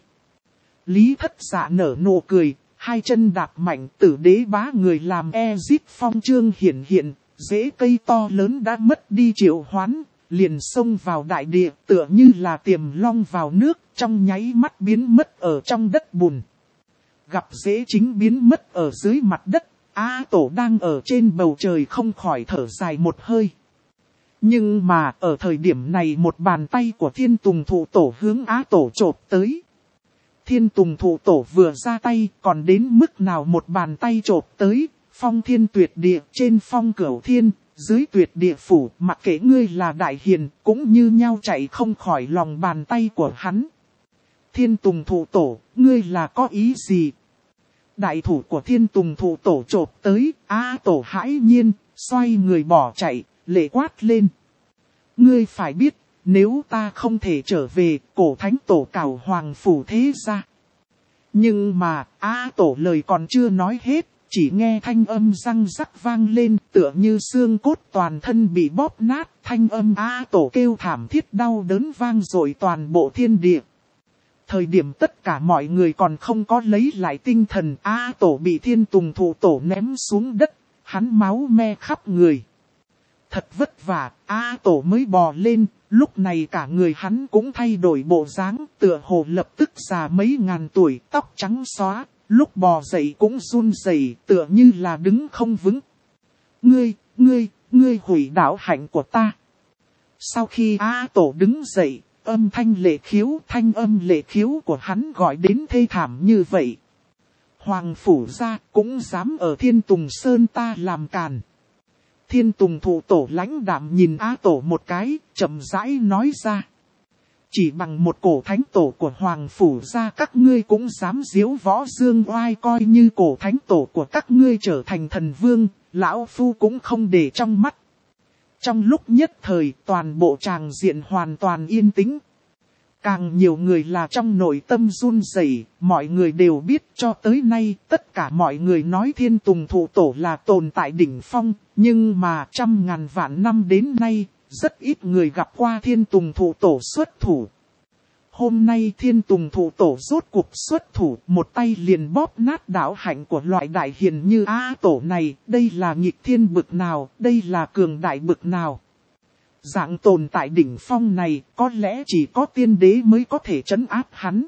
Lý Thất Dạ nở nụ cười, hai chân đạp mạnh. Tử Đế Bá người làm Ezip Phong Chương hiện hiện, rễ cây to lớn đã mất đi triệu hoán, liền xông vào đại địa tựa như là tiềm long vào nước, trong nháy mắt biến mất ở trong đất bùn. Gặp rễ chính biến mất ở dưới mặt đất, Á Tổ đang ở trên bầu trời không khỏi thở dài một hơi. Nhưng mà ở thời điểm này một bàn tay của Thiên Tùng Thụ Tổ hướng Á Tổ chộp tới. Thiên Tùng Thụ Tổ vừa ra tay còn đến mức nào một bàn tay chộp tới, phong thiên tuyệt địa trên phong cửu thiên, dưới tuyệt địa phủ, mặc kệ ngươi là đại hiền cũng như nhau chạy không khỏi lòng bàn tay của hắn. Thiên Tùng Thụ Tổ, ngươi là có ý gì? Đại thủ của Thiên Tùng Thụ Tổ chộp tới, Á Tổ hãi nhiên, xoay người bỏ chạy, lệ quát lên. Ngươi phải biết, nếu ta không thể trở về, cổ thánh tổ cảo hoàng phủ thế ra. Nhưng mà, Á Tổ lời còn chưa nói hết, chỉ nghe thanh âm răng rắc vang lên, tựa như xương cốt toàn thân bị bóp nát. Thanh âm Á Tổ kêu thảm thiết đau đớn vang dội toàn bộ thiên địa. Thời điểm tất cả mọi người còn không có lấy lại tinh thần, Á Tổ bị Thiên Tùng Thụ Tổ ném xuống đất, hắn máu me khắp người. Thật vất vả, Á Tổ mới bò lên, lúc này cả người hắn cũng thay đổi bộ dáng, tựa hồ lập tức già mấy ngàn tuổi, tóc trắng xóa, lúc bò dậy cũng run rẩy, tựa như là đứng không vững. Ngươi hủy đạo hạnh của ta. Sau khi A Tổ đứng dậy, âm thanh lệ khiếu của hắn gọi đến thê thảm như vậy. Hoàng phủ gia cũng dám ở Thiên Tùng Sơn ta làm càn. Thiên Tùng Thụ Tổ lãnh đạm nhìn A Tổ một cái, chậm rãi nói ra. Chỉ bằng một cổ thánh tổ của Hoàng phủ gia các ngươi cũng dám diếu võ dương oai, coi như cổ thánh tổ của các ngươi trở thành thần vương, lão phu cũng không để trong mắt. Trong lúc nhất thời toàn bộ tràng diện hoàn toàn yên tĩnh. Càng nhiều người là trong nội tâm run rẩy, mọi người đều biết cho tới nay tất cả mọi người nói Thiên Tùng Thụ Tổ là tồn tại đỉnh phong, nhưng mà trăm ngàn vạn năm đến nay, rất ít người gặp qua Thiên Tùng Thụ Tổ xuất thủ. Hôm nay Thiên Tùng Thụ Tổ rốt cuộc xuất thủ, một tay liền bóp nát đạo hạnh của loại đại hiền như A Tổ này, đây là nghịch thiên bực nào, đây là cường đại bực nào. Dạng tồn tại đỉnh phong này có lẽ chỉ có tiên đế mới có thể trấn áp hắn.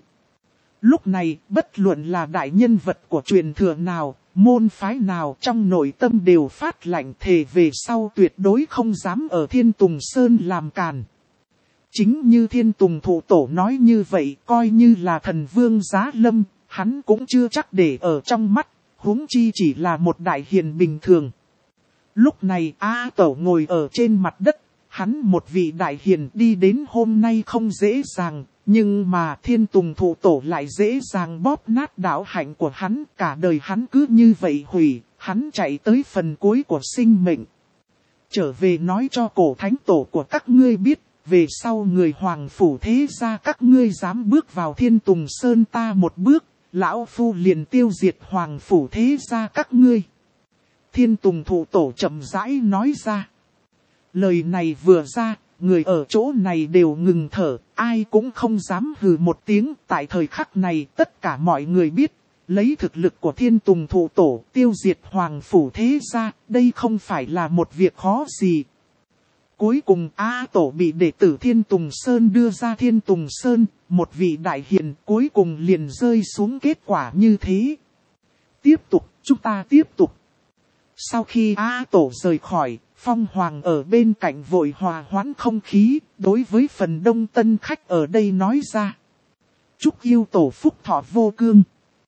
Lúc này bất luận là đại nhân vật của truyền thừa nào, môn phái nào trong nội tâm đều phát lạnh thề về sau tuyệt đối không dám ở Thiên Tùng Sơn làm càn. Chính như Thiên Tùng Thụ Tổ nói như vậy, coi như là thần vương giá lâm, hắn cũng chưa chắc để ở trong mắt, huống chi chỉ là một đại hiền bình thường. Lúc này A Tổ ngồi ở trên mặt đất. Hắn một vị đại hiền đi đến hôm nay không dễ dàng, nhưng mà Thiên Tùng Thụ Tổ lại dễ dàng bóp nát đạo hạnh của hắn, cả đời hắn cứ như vậy hủy, hắn chạy tới phần cuối của sinh mệnh. Trở về nói cho cổ thánh tổ của các ngươi biết, về sau người Hoàng phủ thế gia các ngươi dám bước vào Thiên Tùng Sơn ta một bước, lão phu liền tiêu diệt Hoàng phủ thế gia các ngươi. Thiên Tùng Thụ Tổ chậm rãi nói ra. Lời này vừa ra, người ở chỗ này đều ngừng thở, ai cũng không dám hừ một tiếng. Tại thời khắc này tất cả mọi người biết, lấy thực lực của Thiên Tùng Thụ Tổ tiêu diệt Hoàng phủ thế gia, đây không phải là một việc khó gì. Cuối cùng A Tổ bị đệ tử Thiên Tùng Sơn đưa ra Thiên Tùng Sơn, một vị đại hiền cuối cùng liền rơi xuống kết quả như thế. Tiếp tục, chúng ta tiếp tục. Sau khi A Tổ rời khỏi, Phong Hoàng ở bên cạnh vội hòa hoãn không khí, đối với phần đông tân khách ở đây nói ra. Chúc yêu tổ phúc thọ vô cương.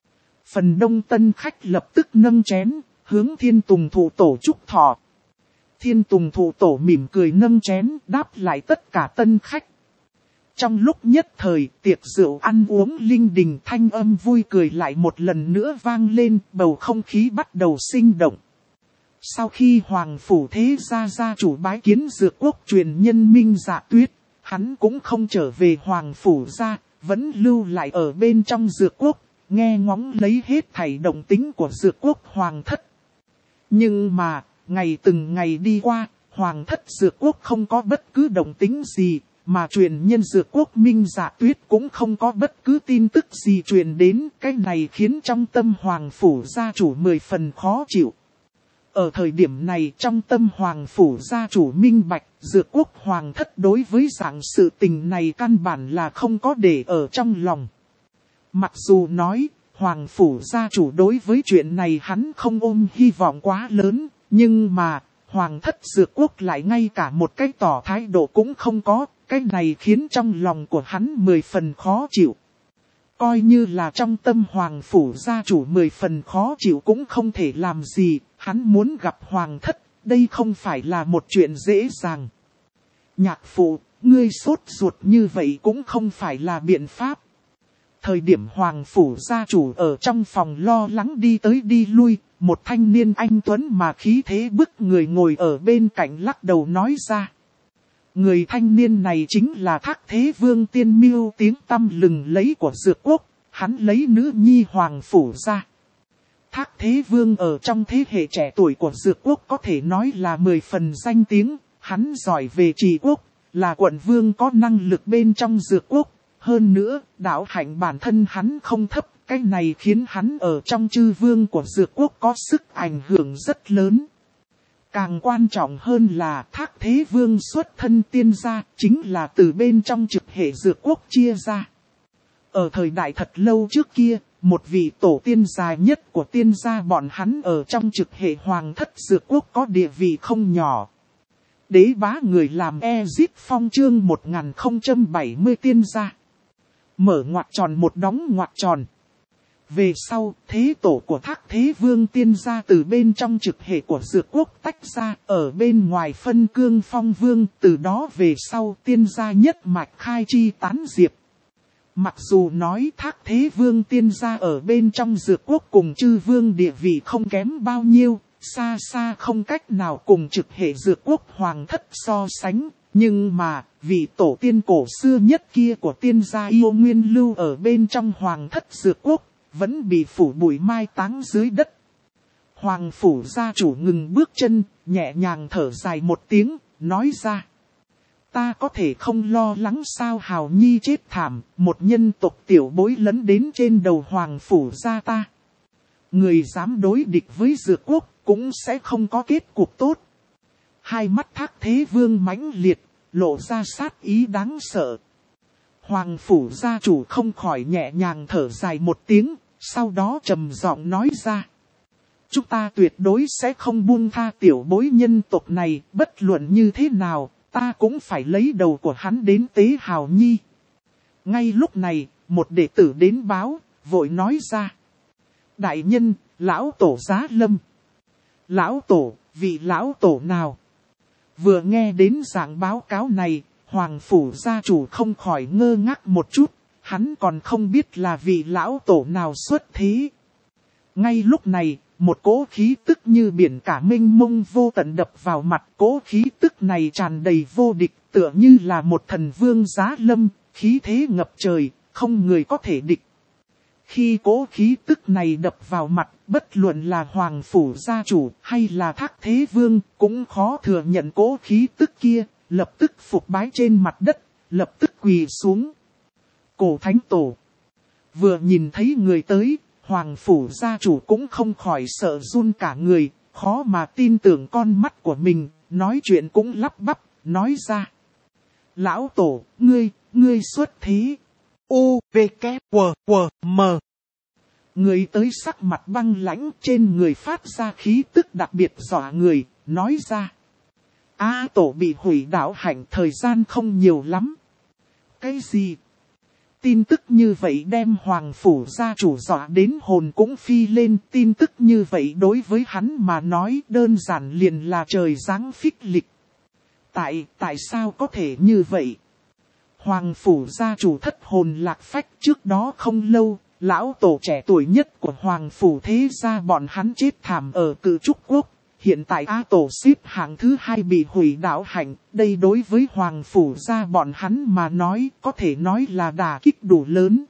Phần đông tân khách lập tức nâng chén, hướng Thiên Tùng Thụ Tổ chúc thọ. Thiên Tùng Thụ Tổ mỉm cười nâng chén, đáp lại tất cả tân khách. Trong lúc nhất thời, tiệc rượu ăn uống linh đình, thanh âm vui cười lại một lần nữa vang lên, bầu không khí bắt đầu sinh động. Sau khi Hoàng phủ thế gia gia chủ bái kiến Dược Quốc truyền nhân Minh Dạ Tuyết, hắn cũng không trở về Hoàng phủ gia, vẫn lưu lại ở bên trong Dược Quốc, nghe ngóng lấy hết thảy động tĩnh của Dược Quốc Hoàng thất. Nhưng mà, ngày từng ngày đi qua, Hoàng thất Dược Quốc không có bất cứ động tĩnh gì, mà truyền nhân Dược Quốc Minh Dạ Tuyết cũng không có bất cứ tin tức gì truyền đến, cái này khiến trong tâm Hoàng phủ gia chủ 10 phần khó chịu. Ở thời điểm này trong tâm Hoàng phủ gia chủ minh bạch, Dược Quốc Hoàng thất đối với dạng sự tình này căn bản là không có để ở trong lòng. Mặc dù nói, Hoàng phủ gia chủ đối với chuyện này hắn không ôm hy vọng quá lớn, nhưng mà, Hoàng thất Dược Quốc lại ngay cả một cái tỏ thái độ cũng không có, cái này khiến trong lòng của hắn 10 phần khó chịu. Coi như là trong tâm Hoàng phủ gia chủ 10 phần khó chịu cũng không thể làm gì, hắn muốn gặp Hoàng thất, đây không phải là một chuyện dễ dàng. Nhạc phụ, ngươi sốt ruột như vậy cũng không phải là biện pháp. Thời điểm Hoàng phủ gia chủ ở trong phòng lo lắng đi tới đi lui, một thanh niên anh tuấn mà khí thế bức người ngồi ở bên cạnh lắc đầu nói ra. Người thanh niên này chính là Thác Thế Vương Tiên Miêu tiếng tăm lừng lấy của Dược Quốc, hắn lấy nữ nhi Hoàng phủ ra. Thác Thế Vương ở trong thế hệ trẻ tuổi của Dược Quốc có thể nói là 10 phần danh tiếng, hắn giỏi về trị quốc, là quận vương có năng lực bên trong Dược Quốc. Hơn nữa, đạo hạnh bản thân hắn không thấp, cái này khiến hắn ở trong chư vương của Dược Quốc có sức ảnh hưởng rất lớn. Càng quan trọng hơn là Thác Thế Vương xuất thân tiên gia, chính là từ bên trong trực hệ Dược Quốc chia ra. Ở thời đại thật lâu trước kia, một vị tổ tiên dài nhất của tiên gia bọn hắn ở trong trực hệ Hoàng thất Dược Quốc có địa vị không nhỏ. Đế bá người làm Ezit Phong chương 1070 tiên gia. Mở ngoặc tròn một đóng ngoặc tròn. Về sau, thế tổ của Thác Thế Vương tiên gia từ bên trong trực hệ của Dược Quốc tách ra, ở bên ngoài phân Cương Phong Vương, từ đó về sau tiên gia nhất mạch khai chi tán diệp. Mặc dù nói Thác Thế Vương tiên gia ở bên trong Dược Quốc cùng Chư Vương địa vị không kém bao nhiêu, xa xa không cách nào cùng trực hệ Dược Quốc hoàng thất so sánh, nhưng mà, vị tổ tiên cổ xưa nhất kia của tiên gia yêu nguyên lưu ở bên trong hoàng thất Dược Quốc, vẫn bị phủ bụi mai táng dưới đất. Hoàng phủ gia chủ ngừng bước chân, nhẹ nhàng thở dài một tiếng, nói ra. Ta có thể không lo lắng sao Hào Nhi chết thảm, một nhân tộc tiểu bối lấn đến trên đầu hoàng phủ gia ta. Người dám đối địch với Dược Quốc, cũng sẽ không có kết cục tốt. Hai mắt Thác Thế Vương mãnh liệt, lộ ra sát ý đáng sợ. Hoàng phủ gia chủ không khỏi nhẹ nhàng thở dài một tiếng, sau đó trầm giọng nói ra. Chúng ta tuyệt đối sẽ không buông tha tiểu bối nhân tộc này, bất luận như thế nào, ta cũng phải lấy đầu của hắn đến tế Hào Nhi. Ngay lúc này, một đệ tử đến báo, vội nói ra. Đại nhân, lão tổ Giá Lâm. Lão tổ, vị lão tổ nào? Vừa nghe đến dạng báo cáo này, Hoàng phủ gia chủ không khỏi ngơ ngác một chút, hắn còn không biết là vị lão tổ nào xuất thế. Ngay lúc này, một cỗ khí tức như biển cả mênh mông vô tận đập vào mặt, cỗ khí tức này tràn đầy vô địch, tựa như là một thần vương Giá Lâm, khí thế ngập trời, không người có thể địch. Khi cỗ khí tức này đập vào mặt, bất luận là Hoàng phủ gia chủ hay là Thác Thế Vương, cũng khó thừa nhận cỗ khí tức kia, lập tức phục bái trên mặt đất, lập tức quỳ xuống. Cổ Thánh Tổ. Vừa nhìn thấy người tới, Hoàng phủ gia chủ cũng không khỏi sợ run cả người, khó mà tin tưởng con mắt của mình, nói chuyện cũng lắp bắp, nói ra. Lão Tổ, ngươi xuất thế. U, V, K, W, W, M. Người tới sắc mặt băng lãnh, trên người phát ra khí tức đặc biệt dọa người, nói ra. Tổ bị hủy đạo hạnh, thời gian không nhiều lắm. Cái gì? Tin tức như vậy đem Hoàng phủ gia chủ dọa đến hồn cũng phi lên. Tin tức như vậy đối với hắn mà nói đơn giản liền là trời giáng phích lịch. Tại sao có thể như vậy? Hoàng phủ gia chủ thất hồn lạc phách. Trước đó không lâu, lão tổ trẻ tuổi nhất của Hoàng phủ thế gia bọn hắn chết thảm ở Cự Trúc Quốc. Hiện tại tổ xếp hạng thứ 2 bị hủy đạo hạnh, đây đối với Hoàng phủ gia bọn hắn mà nói có thể nói là đả kích đủ lớn.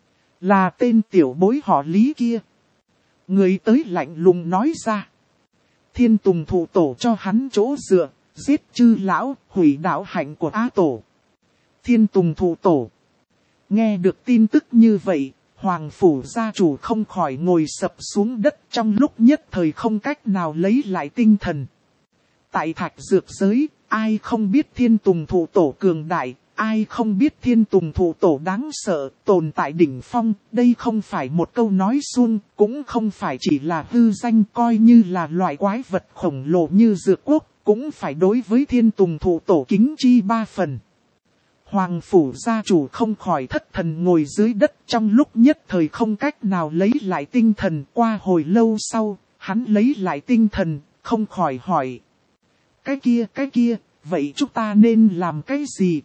Là tên tiểu bối họ Lý kia. Người tới lạnh lùng nói ra. Thiên Tùng thụ tổ cho hắn chỗ dựa, giết chư lão, hủy đạo hạnh của tổ. Thiên Tùng thụ tổ. Nghe được tin tức như vậy, Hoàng phủ gia chủ không khỏi ngồi sập xuống đất, trong lúc nhất thời không cách nào lấy lại tinh thần. Tại Thạch Dược giới, ai không biết Thiên Tùng thụ tổ cường đại, ai không biết Thiên Tùng thụ tổ đáng sợ, tồn tại đỉnh phong. Đây không phải một câu nói suông, cũng không phải chỉ là hư danh, coi như là loại quái vật khổng lồ như Dược Quốc, cũng phải đối với Thiên Tùng thụ tổ kính chi 3 phần. Hoàng phủ gia chủ không khỏi thất thần ngồi dưới đất, trong lúc nhất thời không cách nào lấy lại tinh thần. Qua hồi lâu sau, hắn lấy lại tinh thần, không khỏi hỏi. Cái kia, vậy chúng ta nên làm cái gì?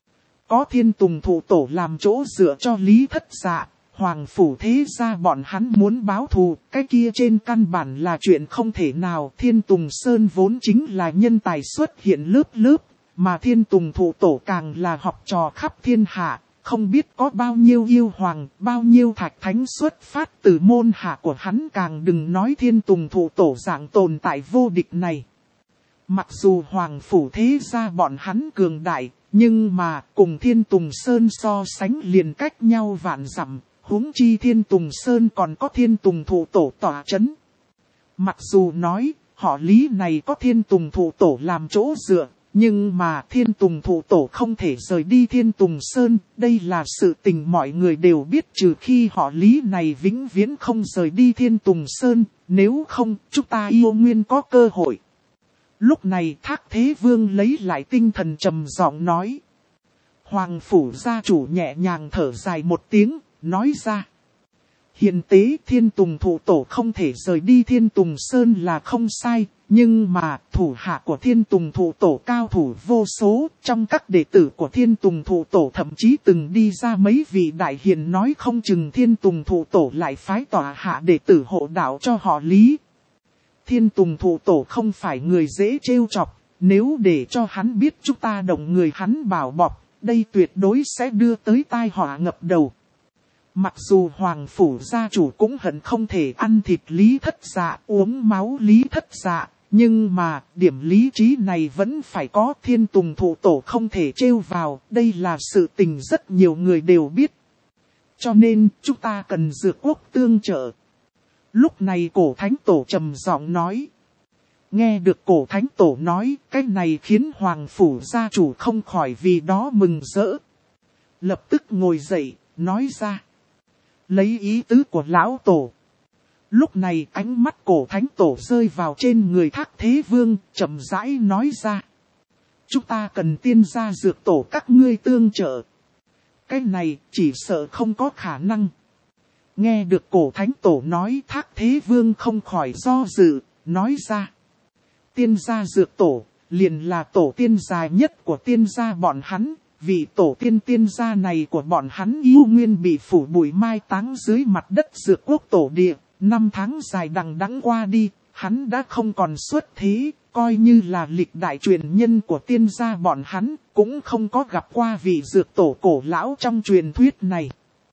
Có Thiên Tùng thụ tổ làm chỗ dựa cho Lý Thất Dạ, Hoàng phủ thế gia bọn hắn muốn báo thù, cái kia trên căn bản là chuyện không thể nào. Thiên Tùng Sơn vốn chính là nhân tài xuất hiện lớp lớp. Mà Thiên Tùng thụ tổ càng là học trò khắp thiên hạ, không biết có bao nhiêu yêu hoàng, bao nhiêu thạch thánh xuất phát từ môn hạ của hắn, càng đừng nói Thiên Tùng thụ tổ dạng tồn tại vô địch này. Mặc dù Hoàng phủ thế gia bọn hắn cường đại, nhưng mà cùng Thiên Tùng Sơn so sánh liền cách nhau vạn dặm, huống chi Thiên Tùng Sơn còn có Thiên Tùng thụ tổ tỏa chấn. Mặc dù nói, họ Lý này có Thiên Tùng thụ tổ làm chỗ dựa, nhưng mà Thiên Tùng thụ tổ không thể rời đi Thiên Tùng Sơn, đây là sự tình mọi người đều biết, trừ khi họ Lý này vĩnh viễn không rời đi Thiên Tùng Sơn, nếu không chúng ta yêu nguyên có cơ hội. Lúc này Thác Thế Vương lấy lại tinh thần trầm giọng nói. Hoàng phủ gia chủ nhẹ nhàng thở dài một tiếng, nói ra. Hiền tế Thiên Tùng Thụ Tổ không thể rời đi Thiên Tùng Sơn là không sai, nhưng mà thủ hạ của Thiên Tùng Thụ Tổ cao thủ vô số, trong các đệ tử của Thiên Tùng Thụ Tổ thậm chí từng đi ra mấy vị đại hiền nói không chừng Thiên Tùng Thụ Tổ lại phái tọa hạ đệ tử hộ đạo cho họ Lý. Thiên Tùng Thụ Tổ không phải người dễ trêu chọc, nếu để cho hắn biết chúng ta động người hắn bảo bọc, đây tuyệt đối sẽ đưa tới tai họa ngập đầu. Mặc dù Hoàng phủ gia chủ cũng hận không thể ăn thịt Lý Thất Dạ, uống máu Lý Thất Dạ, nhưng mà điểm lý trí này vẫn phải có. Thiên Tùng Thụ Tổ không thể trêu vào, đây là sự tình rất nhiều người đều biết. Cho nên chúng ta cần dược quốc tương trợ. Lúc này Cổ Thánh Tổ trầm giọng nói. Nghe được Cổ Thánh Tổ nói, cái này khiến Hoàng phủ gia chủ không khỏi vì đó mừng rỡ. Lập tức ngồi dậy, nói ra. Lấy ý tứ của lão tổ. Lúc này ánh mắt Cổ Thánh Tổ rơi vào trên người Thác Thế Vương, chậm rãi nói ra. Chúng ta cần tiên gia dược tổ các ngươi tương trợ. Cái này chỉ sợ không có khả năng. Nghe được Cổ Thánh Tổ nói, Thác Thế Vương không khỏi do dự, nói ra. Tiên gia dược tổ, liền là tổ tiên dài nhất của tiên gia bọn hắn. Vị tổ tiên gia này của bọn hắn yêu nguyên bị phủ bụi mai táng dưới mặt đất dược quốc tổ địa. 5 tháng dài đằng đẵng qua đi, hắn đã không còn xuất thế, coi như là lịch đại truyền nhân của tiên gia bọn hắn, cũng không có gặp qua vị dược tổ cổ lão trong truyền thuyết này.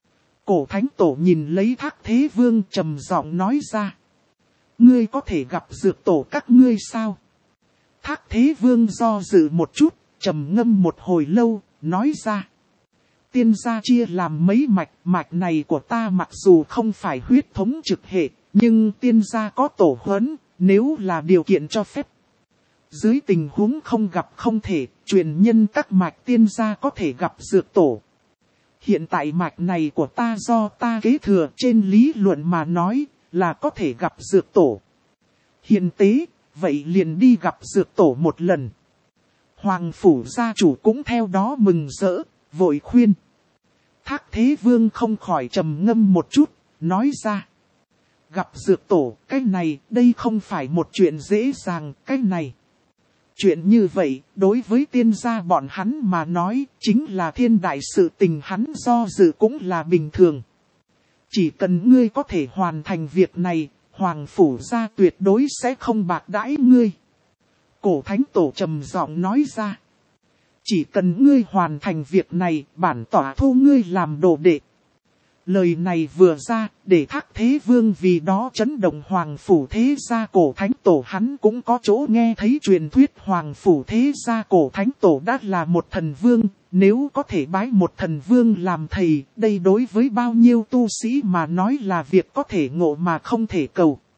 Cổ Thánh Tổ nhìn lấy Thác Thế Vương trầm giọng nói ra. Ngươi có thể gặp dược tổ các ngươi sao? Thác Thế Vương do dự một chút, trầm ngâm một hồi lâu, nói ra. Tiên gia chia làm mấy mạch, mạch này của ta mặc dù không phải huyết thống trực hệ, nhưng tiên gia có tổ huấn, nếu là điều kiện cho phép. Dưới tình huống không gặp không thể, truyền nhân các mạch tiên gia có thể gặp dược tổ. Hiện tại mạch này của ta do ta kế thừa, trên lý luận mà nói, là có thể gặp dược tổ. Hiền tế, vậy liền đi gặp dược tổ một lần. Hoàng phủ gia chủ cũng theo đó mừng rỡ, vội khuyên. Thác Thế Vương không khỏi trầm ngâm một chút, nói ra. Gặp dược tổ, cái này, đây không phải một chuyện dễ dàng, cái này. Chuyện như vậy, đối với tiên gia bọn hắn mà nói, chính là thiên đại sự tình, hắn do dự cũng là bình thường. Chỉ cần ngươi có thể hoàn thành việc này, Hoàng phủ gia tuyệt đối sẽ không bạc đãi ngươi. Cổ Thánh Tổ trầm giọng nói ra. Chỉ cần ngươi hoàn thành việc này, bản tỏa thu ngươi làm đồ đệ. Lời này vừa ra, để Thác Thế Vương vì đó chấn động Hoàng phủ thế gia. Cổ Thánh Tổ hắn cũng có chỗ nghe thấy truyền thuyết Hoàng phủ thế gia. Cổ Thánh Tổ đã là một thần vương, nếu có thể bái một thần vương làm thầy, đây đối với bao nhiêu tu sĩ mà nói là việc có thể ngộ mà không thể cầu.